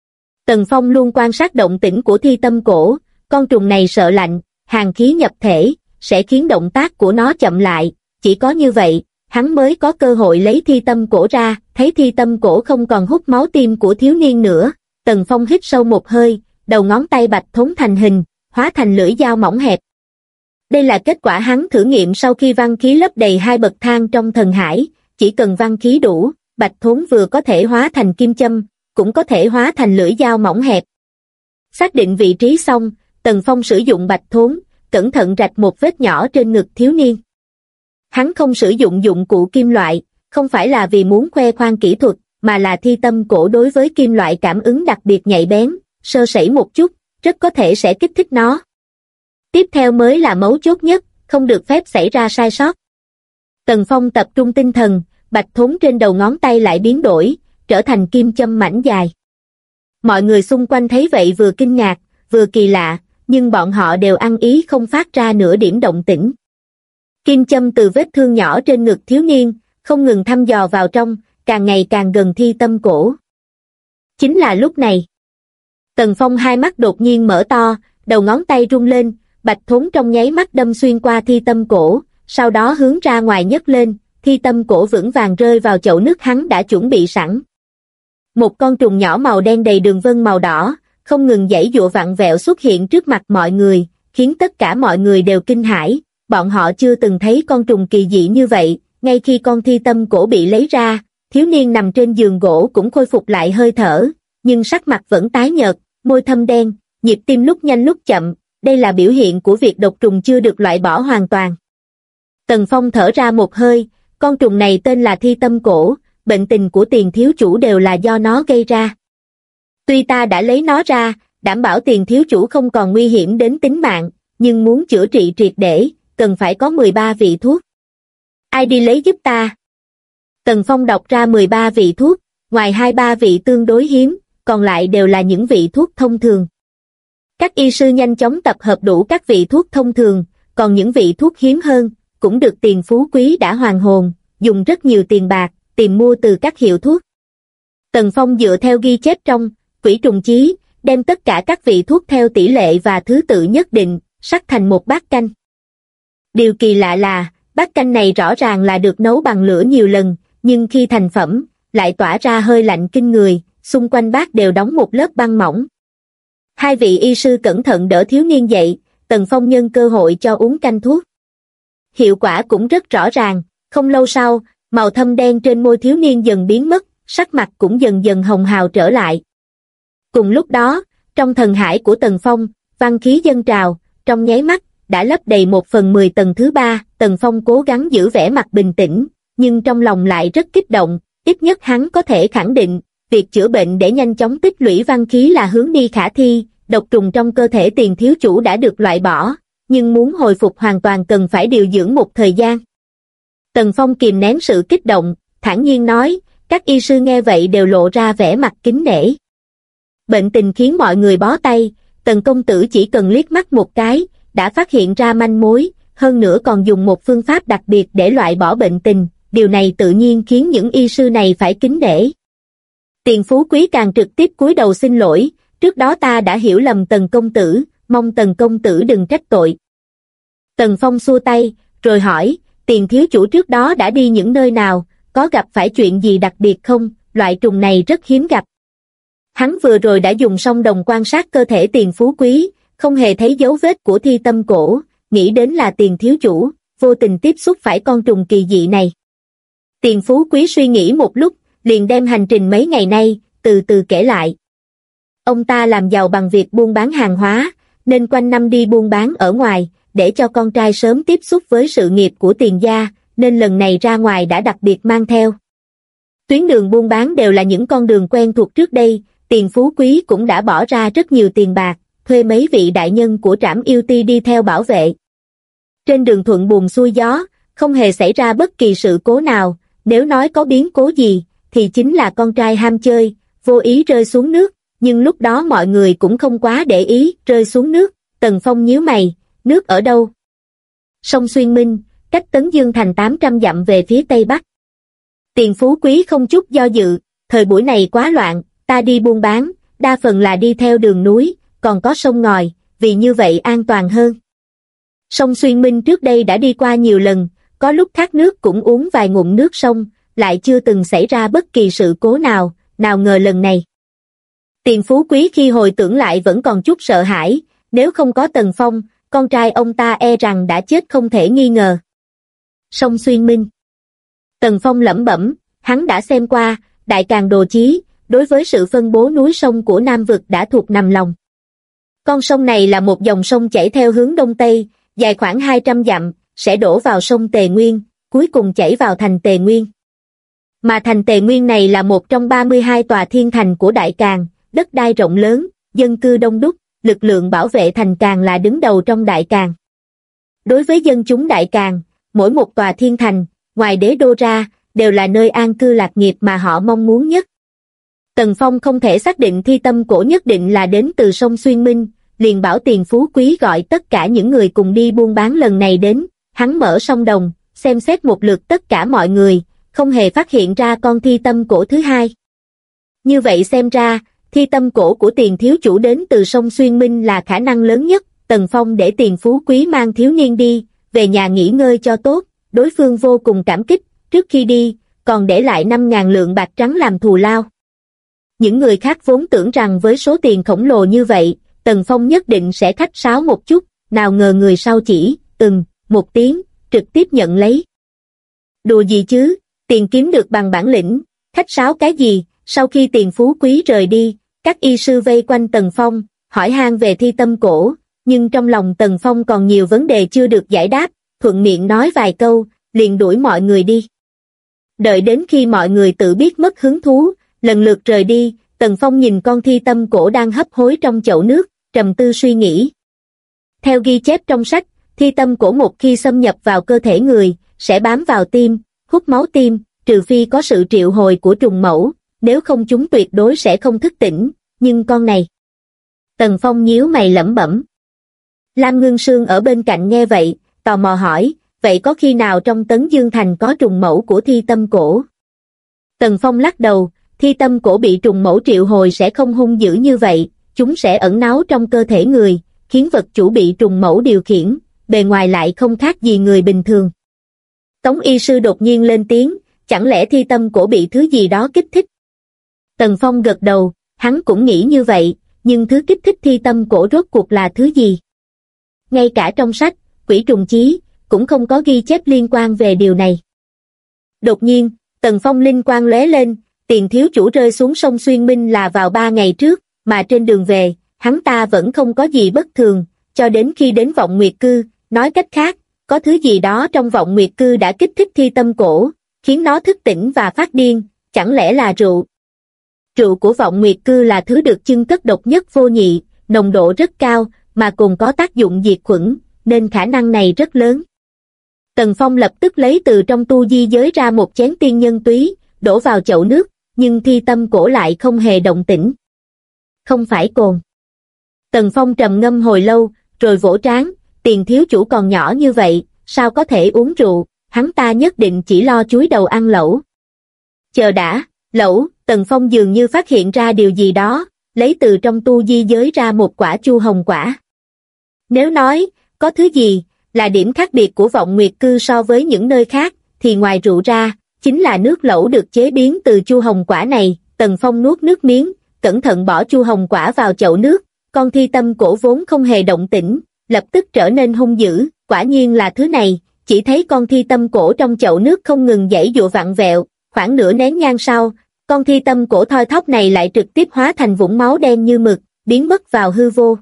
Tần Phong luôn quan sát động tĩnh của Thi Tâm Cổ, con trùng này sợ lạnh, hàn khí nhập thể, sẽ khiến động tác của nó chậm lại, chỉ có như vậy, hắn mới có cơ hội lấy Thi Tâm Cổ ra, thấy Thi Tâm Cổ không còn hút máu tim của thiếu niên nữa, Tần Phong hít sâu một hơi, đầu ngón tay bạch thốn thành hình, hóa thành lưỡi dao mỏng hẹp. Đây là kết quả hắn thử nghiệm sau khi văn khí lấp đầy 2 bậc thang trong thần hải, chỉ cần văn khí đủ, bạch thốn vừa có thể hóa thành kim châm, cũng có thể hóa thành lưỡi dao mỏng hẹp. Xác định vị trí xong, Tần Phong sử dụng bạch thốn, cẩn thận rạch một vết nhỏ trên ngực thiếu niên. Hắn không sử dụng dụng cụ kim loại, không phải là vì muốn khoe khoang kỹ thuật, mà là Thi Tâm Cổ đối với kim loại cảm ứng đặc biệt nhạy bén, sơ sẩy một chút, rất có thể sẽ kích thích nó. Tiếp theo mới là mấu chốt nhất, không được phép xảy ra sai sót. Tần Phong tập trung tinh thần, bạch thốn trên đầu ngón tay lại biến đổi, trở thành kim châm mảnh dài. Mọi người xung quanh thấy vậy vừa kinh ngạc, vừa kỳ lạ, nhưng bọn họ đều ăn ý không phát ra nửa điểm động tĩnh. Kim châm từ vết thương nhỏ trên ngực thiếu niên, không ngừng thăm dò vào trong, càng ngày càng gần Thi Tâm Cổ. Chính là lúc này, Tần Phong hai mắt đột nhiên mở to, đầu ngón tay rung lên, bạch thốn trong nháy mắt đâm xuyên qua Thi Tâm Cổ, sau đó hướng ra ngoài nhấc lên, thi tâm cổ vững vàng rơi vào chậu nước hắn đã chuẩn bị sẵn. Một con trùng nhỏ màu đen đầy đường vân màu đỏ, không ngừng giãy giụa vặn vẹo xuất hiện trước mặt mọi người, khiến tất cả mọi người đều kinh hãi. Bọn họ chưa từng thấy con trùng kỳ dị như vậy. Ngay khi con thi tâm cổ bị lấy ra, thiếu niên nằm trên giường gỗ cũng khôi phục lại hơi thở, nhưng sắc mặt vẫn tái nhợt, môi thâm đen, nhịp tim lúc nhanh lúc chậm. Đây là biểu hiện của việc độc trùng chưa được loại bỏ hoàn toàn. Tần Phong thở ra một hơi, con trùng này tên là thi tâm cổ, bệnh tình của Tiền thiếu chủ đều là do nó gây ra. Tuy ta đã lấy nó ra, đảm bảo Tiền thiếu chủ không còn nguy hiểm đến tính mạng, nhưng muốn chữa trị triệt để, cần phải có 13 vị thuốc. Ai đi lấy giúp ta? Tần Phong đọc ra 13 vị thuốc, ngoài 2-3 vị tương đối hiếm, còn lại đều là những vị thuốc thông thường. Các y sư nhanh chóng tập hợp đủ các vị thuốc thông thường, còn những vị thuốc hiếm hơn, cũng được Tiền phú quý đã hoàn hồn, dùng rất nhiều tiền bạc, tìm mua từ các hiệu thuốc. Tần Phong dựa theo ghi chép trong Quỷ trùng chí, đem tất cả các vị thuốc theo tỷ lệ và thứ tự nhất định, sắc thành một bát canh. Điều kỳ lạ là, bát canh này rõ ràng là được nấu bằng lửa nhiều lần, nhưng khi thành phẩm, lại tỏa ra hơi lạnh kinh người, xung quanh bát đều đóng một lớp băng mỏng. Hai vị y sư cẩn thận đỡ thiếu niên dậy, Tần Phong nhân cơ hội cho uống canh thuốc. Hiệu quả cũng rất rõ ràng, không lâu sau, màu thâm đen trên môi thiếu niên dần biến mất, sắc mặt cũng dần dần hồng hào trở lại. Cùng lúc đó, trong thần hải của Tần Phong, văn khí dâng trào, trong nháy mắt, đã lấp đầy 1/10 tầng thứ 3, Tần Phong cố gắng giữ vẻ mặt bình tĩnh, nhưng trong lòng lại rất kích động, ít nhất hắn có thể khẳng định, việc chữa bệnh để nhanh chóng tích lũy văn khí là hướng đi khả thi, độc trùng trong cơ thể Tiền thiếu chủ đã được loại bỏ, nhưng muốn hồi phục hoàn toàn cần phải điều dưỡng một thời gian. Tần Phong kìm nén sự kích động, thản nhiên nói, các y sư nghe vậy đều lộ ra vẻ mặt kính nể. Bệnh tình khiến mọi người bó tay, Tần công tử chỉ cần liếc mắt một cái, đã phát hiện ra manh mối, hơn nữa còn dùng một phương pháp đặc biệt để loại bỏ bệnh tình, điều này tự nhiên khiến những y sư này phải kính nể. Tiền phú quý càng trực tiếp cúi đầu xin lỗi, trước đó ta đã hiểu lầm Tần công tử, mong Tần công tử đừng trách tội. Tần Phong xua tay, rồi hỏi, Tiền thiếu chủ trước đó đã đi những nơi nào, có gặp phải chuyện gì đặc biệt không, loại trùng này rất hiếm gặp. Hắn vừa rồi đã dùng song đồng quan sát cơ thể Tiền phú quý, không hề thấy dấu vết của thi tâm cổ, nghĩ đến là Tiền thiếu chủ, vô tình tiếp xúc phải con trùng kỳ dị này. Tiền phú quý suy nghĩ một lúc, liền đem hành trình mấy ngày nay, từ từ kể lại. Ông ta làm giàu bằng việc buôn bán hàng hóa, nên quanh năm đi buôn bán ở ngoài, để cho con trai sớm tiếp xúc với sự nghiệp của Tiền gia, nên lần này ra ngoài đã đặc biệt mang theo. Tuyến đường buôn bán đều là những con đường quen thuộc trước đây, Tiền phú quý cũng đã bỏ ra rất nhiều tiền bạc, thuê mấy vị đại nhân của Trảm Yêu Ti đi theo bảo vệ. Trên đường thuận buồm xuôi gió, không hề xảy ra bất kỳ sự cố nào, nếu nói có biến cố gì, thì chính là con trai ham chơi, vô ý rơi xuống nước, nhưng lúc đó mọi người cũng không quá để ý, rơi xuống nước. Tần Phong nhíu mày, nước ở đâu? Sông Xuyên Minh, cách Tấn Dương thành 800 dặm về phía tây bắc. Tiền phú quý không chút do dự, thời buổi này quá loạn, ta đi buôn bán, đa phần là đi theo đường núi, còn có sông ngòi, vì như vậy an toàn hơn. Sông Xuyên Minh trước đây đã đi qua nhiều lần, có lúc khát nước cũng uống vài ngụm nước sông, lại chưa từng xảy ra bất kỳ sự cố nào, nào ngờ lần này. Tiền phú quý khi hồi tưởng lại vẫn còn chút sợ hãi, nếu không có Tần Phong, con trai ông ta e rằng đã chết không thể nghi ngờ. Sông Xuyên Minh. Tần Phong lẩm bẩm, hắn đã xem qua, Đại Càn Đồ Chí, đối với sự phân bố núi sông của Nam Vực đã thuộc nằm lòng. Con sông này là một dòng sông chảy theo hướng Đông Tây, dài khoảng 200 dặm, sẽ đổ vào sông Tề Nguyên, cuối cùng chảy vào thành Tề Nguyên. Mà thành Tề Nguyên này là một trong 32 tòa thiên thành của Đại Càn, đất đai rộng lớn, dân cư đông đúc, lực lượng bảo vệ thành càng là đứng đầu trong Đại Càn. Đối với dân chúng Đại Càn, mỗi một tòa thiên thành, ngoài đế đô ra, đều là nơi an cư lạc nghiệp mà họ mong muốn nhất. Tần Phong không thể xác định thi tâm cổ nhất định là đến từ sông Xuyên Minh, liền bảo Tiền phú quý gọi tất cả những người cùng đi buôn bán lần này đến, hắn mở sông đồng, xem xét một lượt tất cả mọi người, không hề phát hiện ra con thi tâm cổ thứ hai. Như vậy xem ra, thi tâm cổ của Tiền thiếu chủ đến từ sông Xuyên Minh là khả năng lớn nhất. Tần Phong để Tiền phú quý mang thiếu niên đi, về nhà nghỉ ngơi cho tốt, đối phương vô cùng cảm kích, trước khi đi, còn để lại 5.000 lượng bạc trắng làm thù lao. Những người khác vốn tưởng rằng với số tiền khổng lồ như vậy, Tần Phong nhất định sẽ khách sáo một chút, nào ngờ người sau chỉ, một tiếng, trực tiếp nhận lấy. Đùa gì chứ, tiền kiếm được bằng bản lĩnh, khách sáo cái gì? Sau khi Tiền Phú Quý rời đi, các y sư vây quanh Tần Phong, hỏi han về thi tâm cổ, nhưng trong lòng Tần Phong còn nhiều vấn đề chưa được giải đáp, thuận miệng nói vài câu, liền đuổi mọi người đi. Đợi đến khi mọi người tự biết mất hứng thú, lần lượt rời đi, Tần Phong nhìn con thi tâm cổ đang hấp hối trong chậu nước, trầm tư suy nghĩ. Theo ghi chép trong sách, thi tâm cổ một khi xâm nhập vào cơ thể người, sẽ bám vào tim, hút máu tim, trừ phi có sự triệu hồi của trùng mẫu, nếu không chúng tuyệt đối sẽ không thức tỉnh, nhưng con này. Tần Phong nhíu mày lẩm bẩm. Lam Ngưng Sương ở bên cạnh nghe vậy, tò mò hỏi, vậy có khi nào trong Tấn Dương Thành có trùng mẫu của thi tâm cổ? Tần Phong lắc đầu, thi tâm cổ bị trùng mẫu triệu hồi sẽ không hung dữ như vậy, chúng sẽ ẩn náu trong cơ thể người, khiến vật chủ bị trùng mẫu điều khiển, bề ngoài lại không khác gì người bình thường. Tống y sư đột nhiên lên tiếng, chẳng lẽ thi tâm cổ bị thứ gì đó kích thích? Tần Phong gật đầu, hắn cũng nghĩ như vậy, nhưng thứ kích thích thi tâm cổ rốt cuộc là thứ gì? Ngay cả trong sách, Quỷ Trùng Chí, cũng không có ghi chép liên quan về điều này. Đột nhiên, Tần Phong linh quang lóe lên, Tiền thiếu chủ rơi xuống sông Xuyên Minh là vào 3 ngày trước, mà trên đường về, hắn ta vẫn không có gì bất thường, cho đến khi đến Vọng Nguyệt Cư, nói cách khác, có thứ gì đó trong Vọng Nguyệt Cư đã kích thích thi tâm cổ, khiến nó thức tỉnh và phát điên, chẳng lẽ là rượu? Rượu của Vọng Nguyệt Cư là thứ được chưng cất độc nhất vô nhị, nồng độ rất cao, mà còn có tác dụng diệt khuẩn, nên khả năng này rất lớn. Tần Phong lập tức lấy từ trong tu di giới ra một chén tiên nhân túy, đổ vào chậu nước, nhưng thi tâm cổ lại không hề động tĩnh. Không phải cồn. Tần Phong trầm ngâm hồi lâu, rồi vỗ trán, Tiền thiếu chủ còn nhỏ như vậy, sao có thể uống rượu, hắn ta nhất định chỉ lo chúi đầu ăn lẩu. Chờ đã, lẩu, Tần Phong dường như phát hiện ra điều gì đó, lấy từ trong tu di giới ra một quả chu hồng quả. Nếu nói, có thứ gì, là điểm khác biệt của Vọng Nguyệt Cư so với những nơi khác, thì ngoài rượu ra, chính là nước lẩu được chế biến từ chu hồng quả này. Tần Phong nuốt nước miếng, cẩn thận bỏ chu hồng quả vào chậu nước, con thi tâm cổ vốn không hề động tĩnh, lập tức trở nên hung dữ, quả nhiên là thứ này, chỉ thấy con thi tâm cổ trong chậu nước không ngừng giãy giụa vặn vẹo, khoảng nửa nén nhang sau, con thi tâm cổ thoi thóp này lại trực tiếp hóa thành vũng máu đen như mực, biến mất vào hư vô.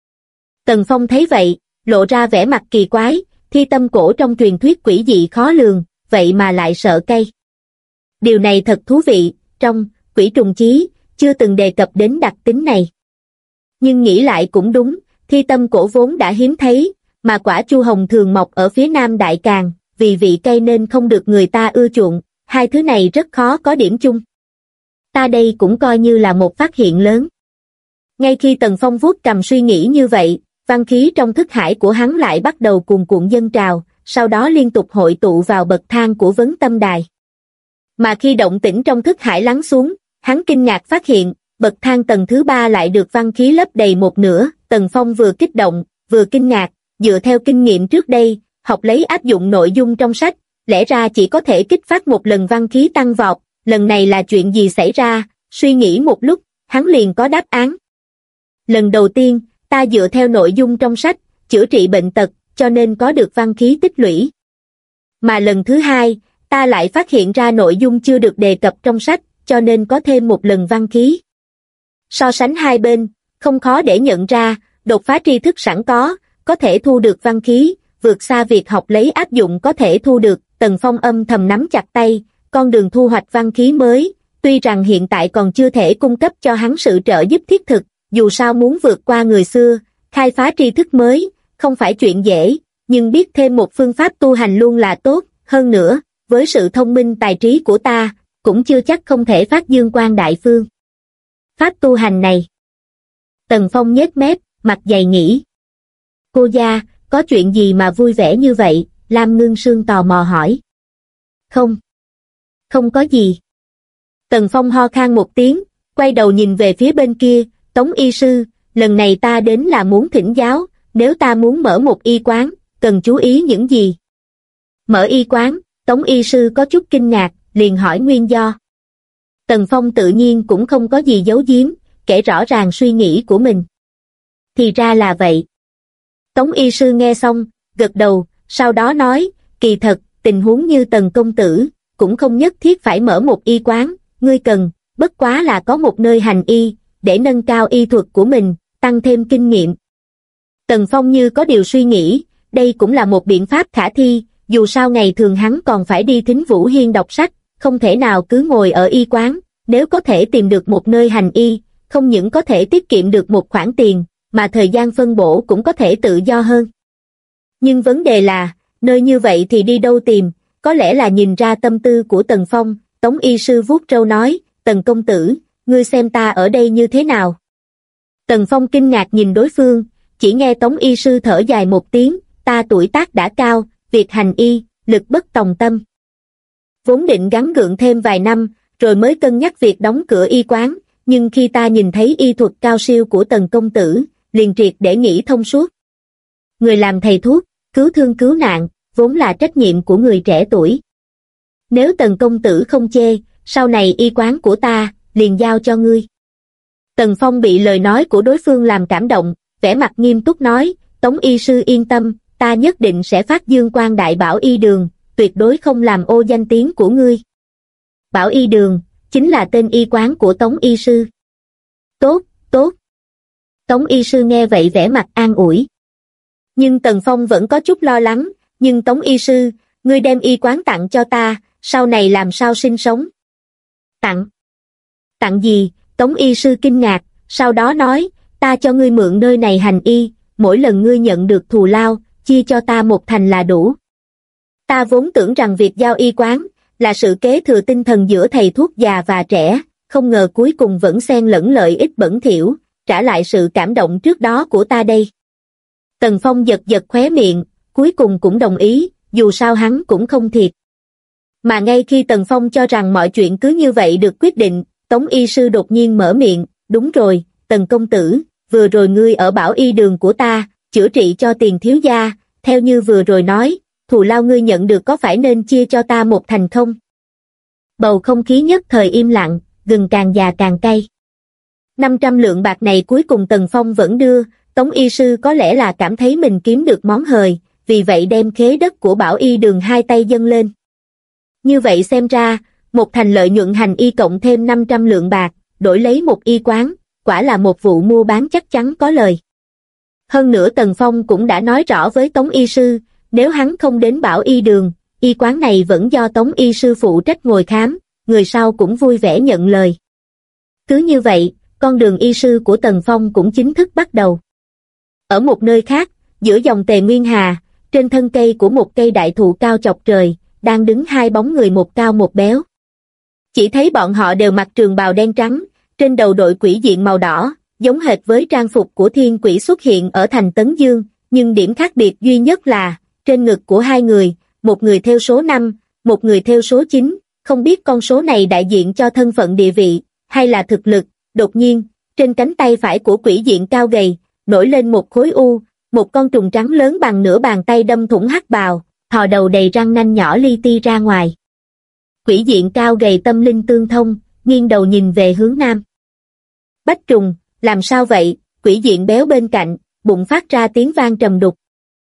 Tần Phong thấy vậy, lộ ra vẻ mặt kỳ quái, thi tâm cổ trong truyền thuyết quỷ dị khó lường, vậy mà lại sợ cay. Điều này thật thú vị, trong Quỷ Trùng Chí chưa từng đề cập đến đặc tính này. Nhưng nghĩ lại cũng đúng, thi tâm cổ vốn đã hiếm thấy, mà quả chu hồng thường mọc ở phía nam Đại Càn, vì vị cay nên không được người ta ưa chuộng, hai thứ này rất khó có điểm chung. Ta đây cũng coi như là một phát hiện lớn. Ngay khi Tần Phong vuốt cầm suy nghĩ như vậy, văn khí trong thức hải của hắn lại bắt đầu cuồn cuộn dâng trào, sau đó liên tục hội tụ vào bậc thang của vấn tâm đài. Mà khi động tĩnh trong thức hải lắng xuống, hắn kinh ngạc phát hiện, bậc thang tầng thứ 3 lại được văn khí lấp đầy một nửa. Tần Phong vừa kích động, vừa kinh ngạc, dựa theo kinh nghiệm trước đây, học lấy áp dụng nội dung trong sách, lẽ ra chỉ có thể kích phát một lần văn khí tăng vọt, lần này là chuyện gì xảy ra? Suy nghĩ một lúc, hắn liền có đáp án. Lần đầu tiên, ta dựa theo nội dung trong sách, chữa trị bệnh tật, cho nên có được văn khí tích lũy. Mà lần thứ hai, ta lại phát hiện ra nội dung chưa được đề cập trong sách, cho nên có thêm một lần văn khí. So sánh hai bên, không khó để nhận ra, đột phá tri thức sẵn có thể thu được văn khí, vượt xa việc học lấy áp dụng có thể thu được. Tần Phong âm thầm nắm chặt tay, con đường thu hoạch văn khí mới, tuy rằng hiện tại còn chưa thể cung cấp cho hắn sự trợ giúp thiết thực, dù sao muốn vượt qua người xưa, khai phá tri thức mới, không phải chuyện dễ, nhưng biết thêm một phương pháp tu hành luôn là tốt, hơn nữa, với sự thông minh tài trí của ta, cũng chưa chắc không thể phát dương quang đại phương. Pháp tu hành này. Tần Phong nhếch mép, mặt dày nghĩ. Cô gia, có chuyện gì mà vui vẻ như vậy? Lam Ngưng Sương tò mò hỏi. Không có gì. Tần Phong ho khan một tiếng, quay đầu nhìn về phía bên kia, Tống y sư, lần này ta đến là muốn thỉnh giáo, nếu ta muốn mở một y quán, cần chú ý những gì? Mở y quán, Tống y sư có chút kinh ngạc, liền hỏi nguyên do. Tần Phong tự nhiên cũng không có gì giấu giếm, kể rõ ràng suy nghĩ của mình. Thì ra là vậy. Tống y sư nghe xong, gật đầu, sau đó nói, kỳ thật, tình huống như Tần công tử, cũng không nhất thiết phải mở một y quán, ngươi cần, bất quá là có một nơi hành y, để nâng cao y thuật của mình, tăng thêm kinh nghiệm. Tần Phong như có điều suy nghĩ, đây cũng là một biện pháp khả thi, dù sao ngày thường hắn còn phải đi Thính Vũ Hiên đọc sách, không thể nào cứ ngồi ở y quán, nếu có thể tìm được một nơi hành y, không những có thể tiết kiệm được một khoản tiền, mà thời gian phân bổ cũng có thể tự do hơn. Nhưng vấn đề là, nơi như vậy thì đi đâu tìm, có lẽ là nhìn ra tâm tư của Tần Phong, Tống y sư vuốt râu nói, Tần công tử, ngươi xem ta ở đây như thế nào? Tần Phong kinh ngạc nhìn đối phương, chỉ nghe Tống y sư thở dài một tiếng, ta tuổi tác đã cao, việc hành y, lực bất tòng tâm. Vốn định gắng gượng thêm vài năm, rồi mới cân nhắc việc đóng cửa y quán, nhưng khi ta nhìn thấy y thuật cao siêu của Tần công tử, liền triệt để nghĩ thông suốt. Người làm thầy thuốc, cứu thương cứu nạn, vốn là trách nhiệm của người trẻ tuổi. Nếu Tần công tử không chê, sau này y quán của ta, liền giao cho ngươi. Tần Phong bị lời nói của đối phương làm cảm động, vẻ mặt nghiêm túc nói, Tống y sư yên tâm, ta nhất định sẽ phát dương quang đại Bảo Y Đường, tuyệt đối không làm ô danh tiếng của ngươi. Bảo Y Đường, chính là tên y quán của Tống y sư. Tốt, tốt. Tống y sư nghe vậy vẻ mặt an ủi. Nhưng Tần Phong vẫn có chút lo lắng, nhưng Tống y sư, ngươi đem y quán tặng cho ta, sau này làm sao sinh sống? Tặng? Tặng gì? Tống y sư kinh ngạc, sau đó nói, ta cho ngươi mượn nơi này hành y, mỗi lần ngươi nhận được thù lao, chia cho ta 1/10 là đủ. Ta vốn tưởng rằng việc giao y quán, là sự kế thừa tinh thần giữa thầy thuốc già và trẻ, không ngờ cuối cùng vẫn xen lẫn lợi ích bẩn thỉu, trả lại sự cảm động trước đó của ta đây. Tần Phong giật giật khóe miệng, cuối cùng cũng đồng ý, dù sao hắn cũng không thiệt. Mà ngay khi Tần Phong cho rằng mọi chuyện cứ như vậy được quyết định, Tống y sư đột nhiên mở miệng, đúng rồi, Tần công tử, vừa rồi ngươi ở Bảo Y Đường của ta, chữa trị cho Tiền thiếu gia, theo như vừa rồi nói, thù lao ngươi nhận được có phải nên chia cho ta 1/10 không? Bầu không khí nhất thời im lặng, gừng càng già càng cay. 500 lượng bạc này cuối cùng Tần Phong vẫn đưa, Tống y sư có lẽ là cảm thấy mình kiếm được món hời, vì vậy đem khế đất của Bảo Y Đường hai tay dâng lên. Như vậy xem ra, 1/10 lợi nhuận hành y cộng thêm 500 lượng bạc, đổi lấy một y quán, quả là một vụ mua bán chắc chắn có lời. Hơn nữa Tần Phong cũng đã nói rõ với Tống y sư, nếu hắn không đến Bảo Y Đường, y quán này vẫn do Tống y sư phụ trách ngồi khám, người sau cũng vui vẻ nhận lời. Cứ như vậy, con đường y sư của Tần Phong cũng chính thức bắt đầu. Ở một nơi khác, giữa dòng Tề Nguyên Hà, trên thân cây của một cây đại thụ cao chọc trời, đang đứng hai bóng người một cao một béo. Chỉ thấy bọn họ đều mặc trường bào đen trắng, trên đầu đội quỷ diện màu đỏ, giống hệt với trang phục của thiên quỷ xuất hiện ở thành Tấn Dương, nhưng điểm khác biệt duy nhất là, trên ngực của hai người, một người thêu số 5, một người thêu số 9, không biết con số này đại diện cho thân phận địa vị, hay là thực lực. Đột nhiên, trên cánh tay phải của quỷ diện cao gầy, nổi lên một khối u, một con trùng trắng lớn bằng nửa bàn tay đâm thủng hắc bào, thò đầu đầy răng nanh nhỏ li ti ra ngoài. Quỷ diện cao gầy tâm linh tương thông, nghiêng đầu nhìn về hướng nam. Bách trùng, làm sao vậy? Quỷ diện béo bên cạnh, bụng phát ra tiếng vang trầm đục.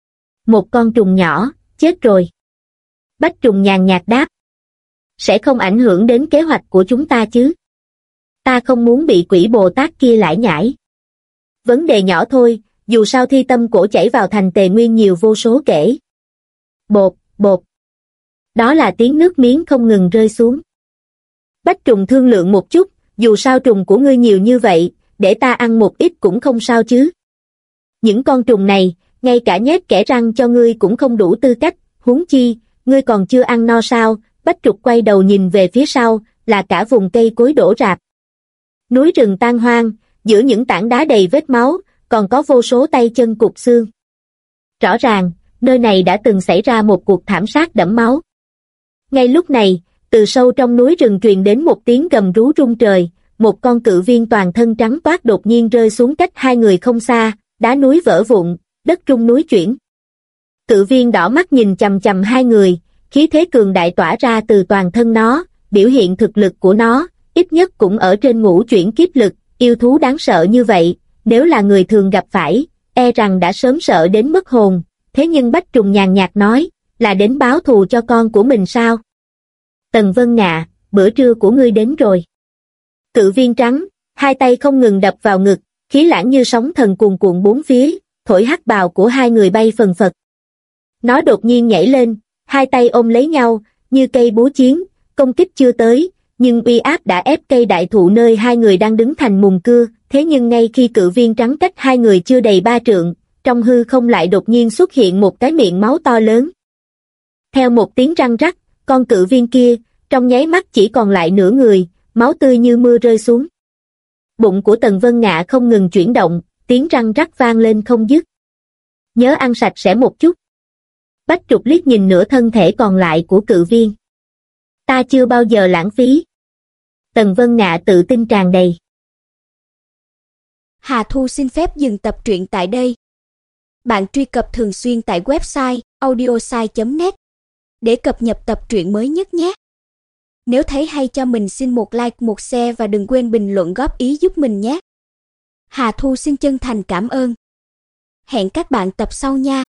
Một con trùng nhỏ, chết rồi. Bách trùng nhàn nhạt đáp. Sẽ không ảnh hưởng đến kế hoạch của chúng ta chứ? Ta không muốn bị quỷ Bồ Tát kia lải nhải. Vấn đề nhỏ thôi, dù sao thi tâm cổ chảy vào thành Tề Nguyên nhiều vô số kể. Bột, bột. Đó là tiếng nước miếng không ngừng rơi xuống. Bách trùng thương lượng một chút, dù sao trùng của ngươi nhiều như vậy, để ta ăn một ít cũng không sao chứ. Những con trùng này, ngay cả nhét kẽ răng cho ngươi cũng không đủ tư cách, huống chi, ngươi còn chưa ăn no sao? Bách trục quay đầu nhìn về phía sau, là cả vùng cây cối đổ rạp. Núi rừng tan hoang, giữa những tảng đá đầy vết máu, còn có vô số tay chân cụt xương. Rõ ràng, nơi này đã từng xảy ra một cuộc thảm sát đẫm máu. Ngay lúc này, từ sâu trong núi rừng truyền đến một tiếng gầm rú rung trời, một con cự viên toàn thân trắng toát đột nhiên rơi xuống cách hai người không xa, đá núi vỡ vụn, đất rung núi chuyển. Cự viên đỏ mắt nhìn chằm chằm hai người, khí thế cường đại tỏa ra từ toàn thân nó, biểu hiện thực lực của nó, ít nhất cũng ở trên ngũ chuyển kiếp lực, yêu thú đáng sợ như vậy, nếu là người thường gặp phải, e rằng đã sớm sợ đến mất hồn, thế nhưng Bách Trùng nhàn nhạt nói, là đến báo thù cho con của mình sao? Tần Vân Ngạ, bữa trưa của ngươi đến rồi. Cự viên trắng, hai tay không ngừng đập vào ngực, khí lãng như sóng thần cuồn cuộn bốn phía, thổi hắc bào của hai người bay phần phật. Nó đột nhiên nhảy lên, hai tay ôm lấy nhau, như cây búa chiến, công kích chưa tới, nhưng uy áp đã ép cây đại thụ nơi hai người đang đứng thành mùn cưa, thế nhưng ngay khi cự viên trắng cách hai người chưa đầy 3 trượng, trong hư không lại đột nhiên xuất hiện một cái miệng máu to lớn. Theo một tiếng răng rắc, con cự viên kia, trong nháy mắt chỉ còn lại nửa người, máu tươi như mưa rơi xuống. Bụng của Tần Vân Ngạ không ngừng chuyển động, tiếng răng rắc vang lên không dứt. Nhớ ăn sạch sẽ một chút. Bách Trục liếc nhìn nửa thân thể còn lại của cự viên. Ta chưa bao giờ lãng phí. Tần Vân Ngạ tự tin tràn đầy. Hà Thu xin phép dừng tập truyện tại đây. Bạn truy cập thường xuyên tại website audiosai.net để cập nhật tập truyện mới nhất nhé. Nếu thấy hay cho mình xin một like, một share và đừng quên bình luận góp ý giúp mình nhé. Hà Thu xin chân thành cảm ơn. Hẹn các bạn tập sau nha.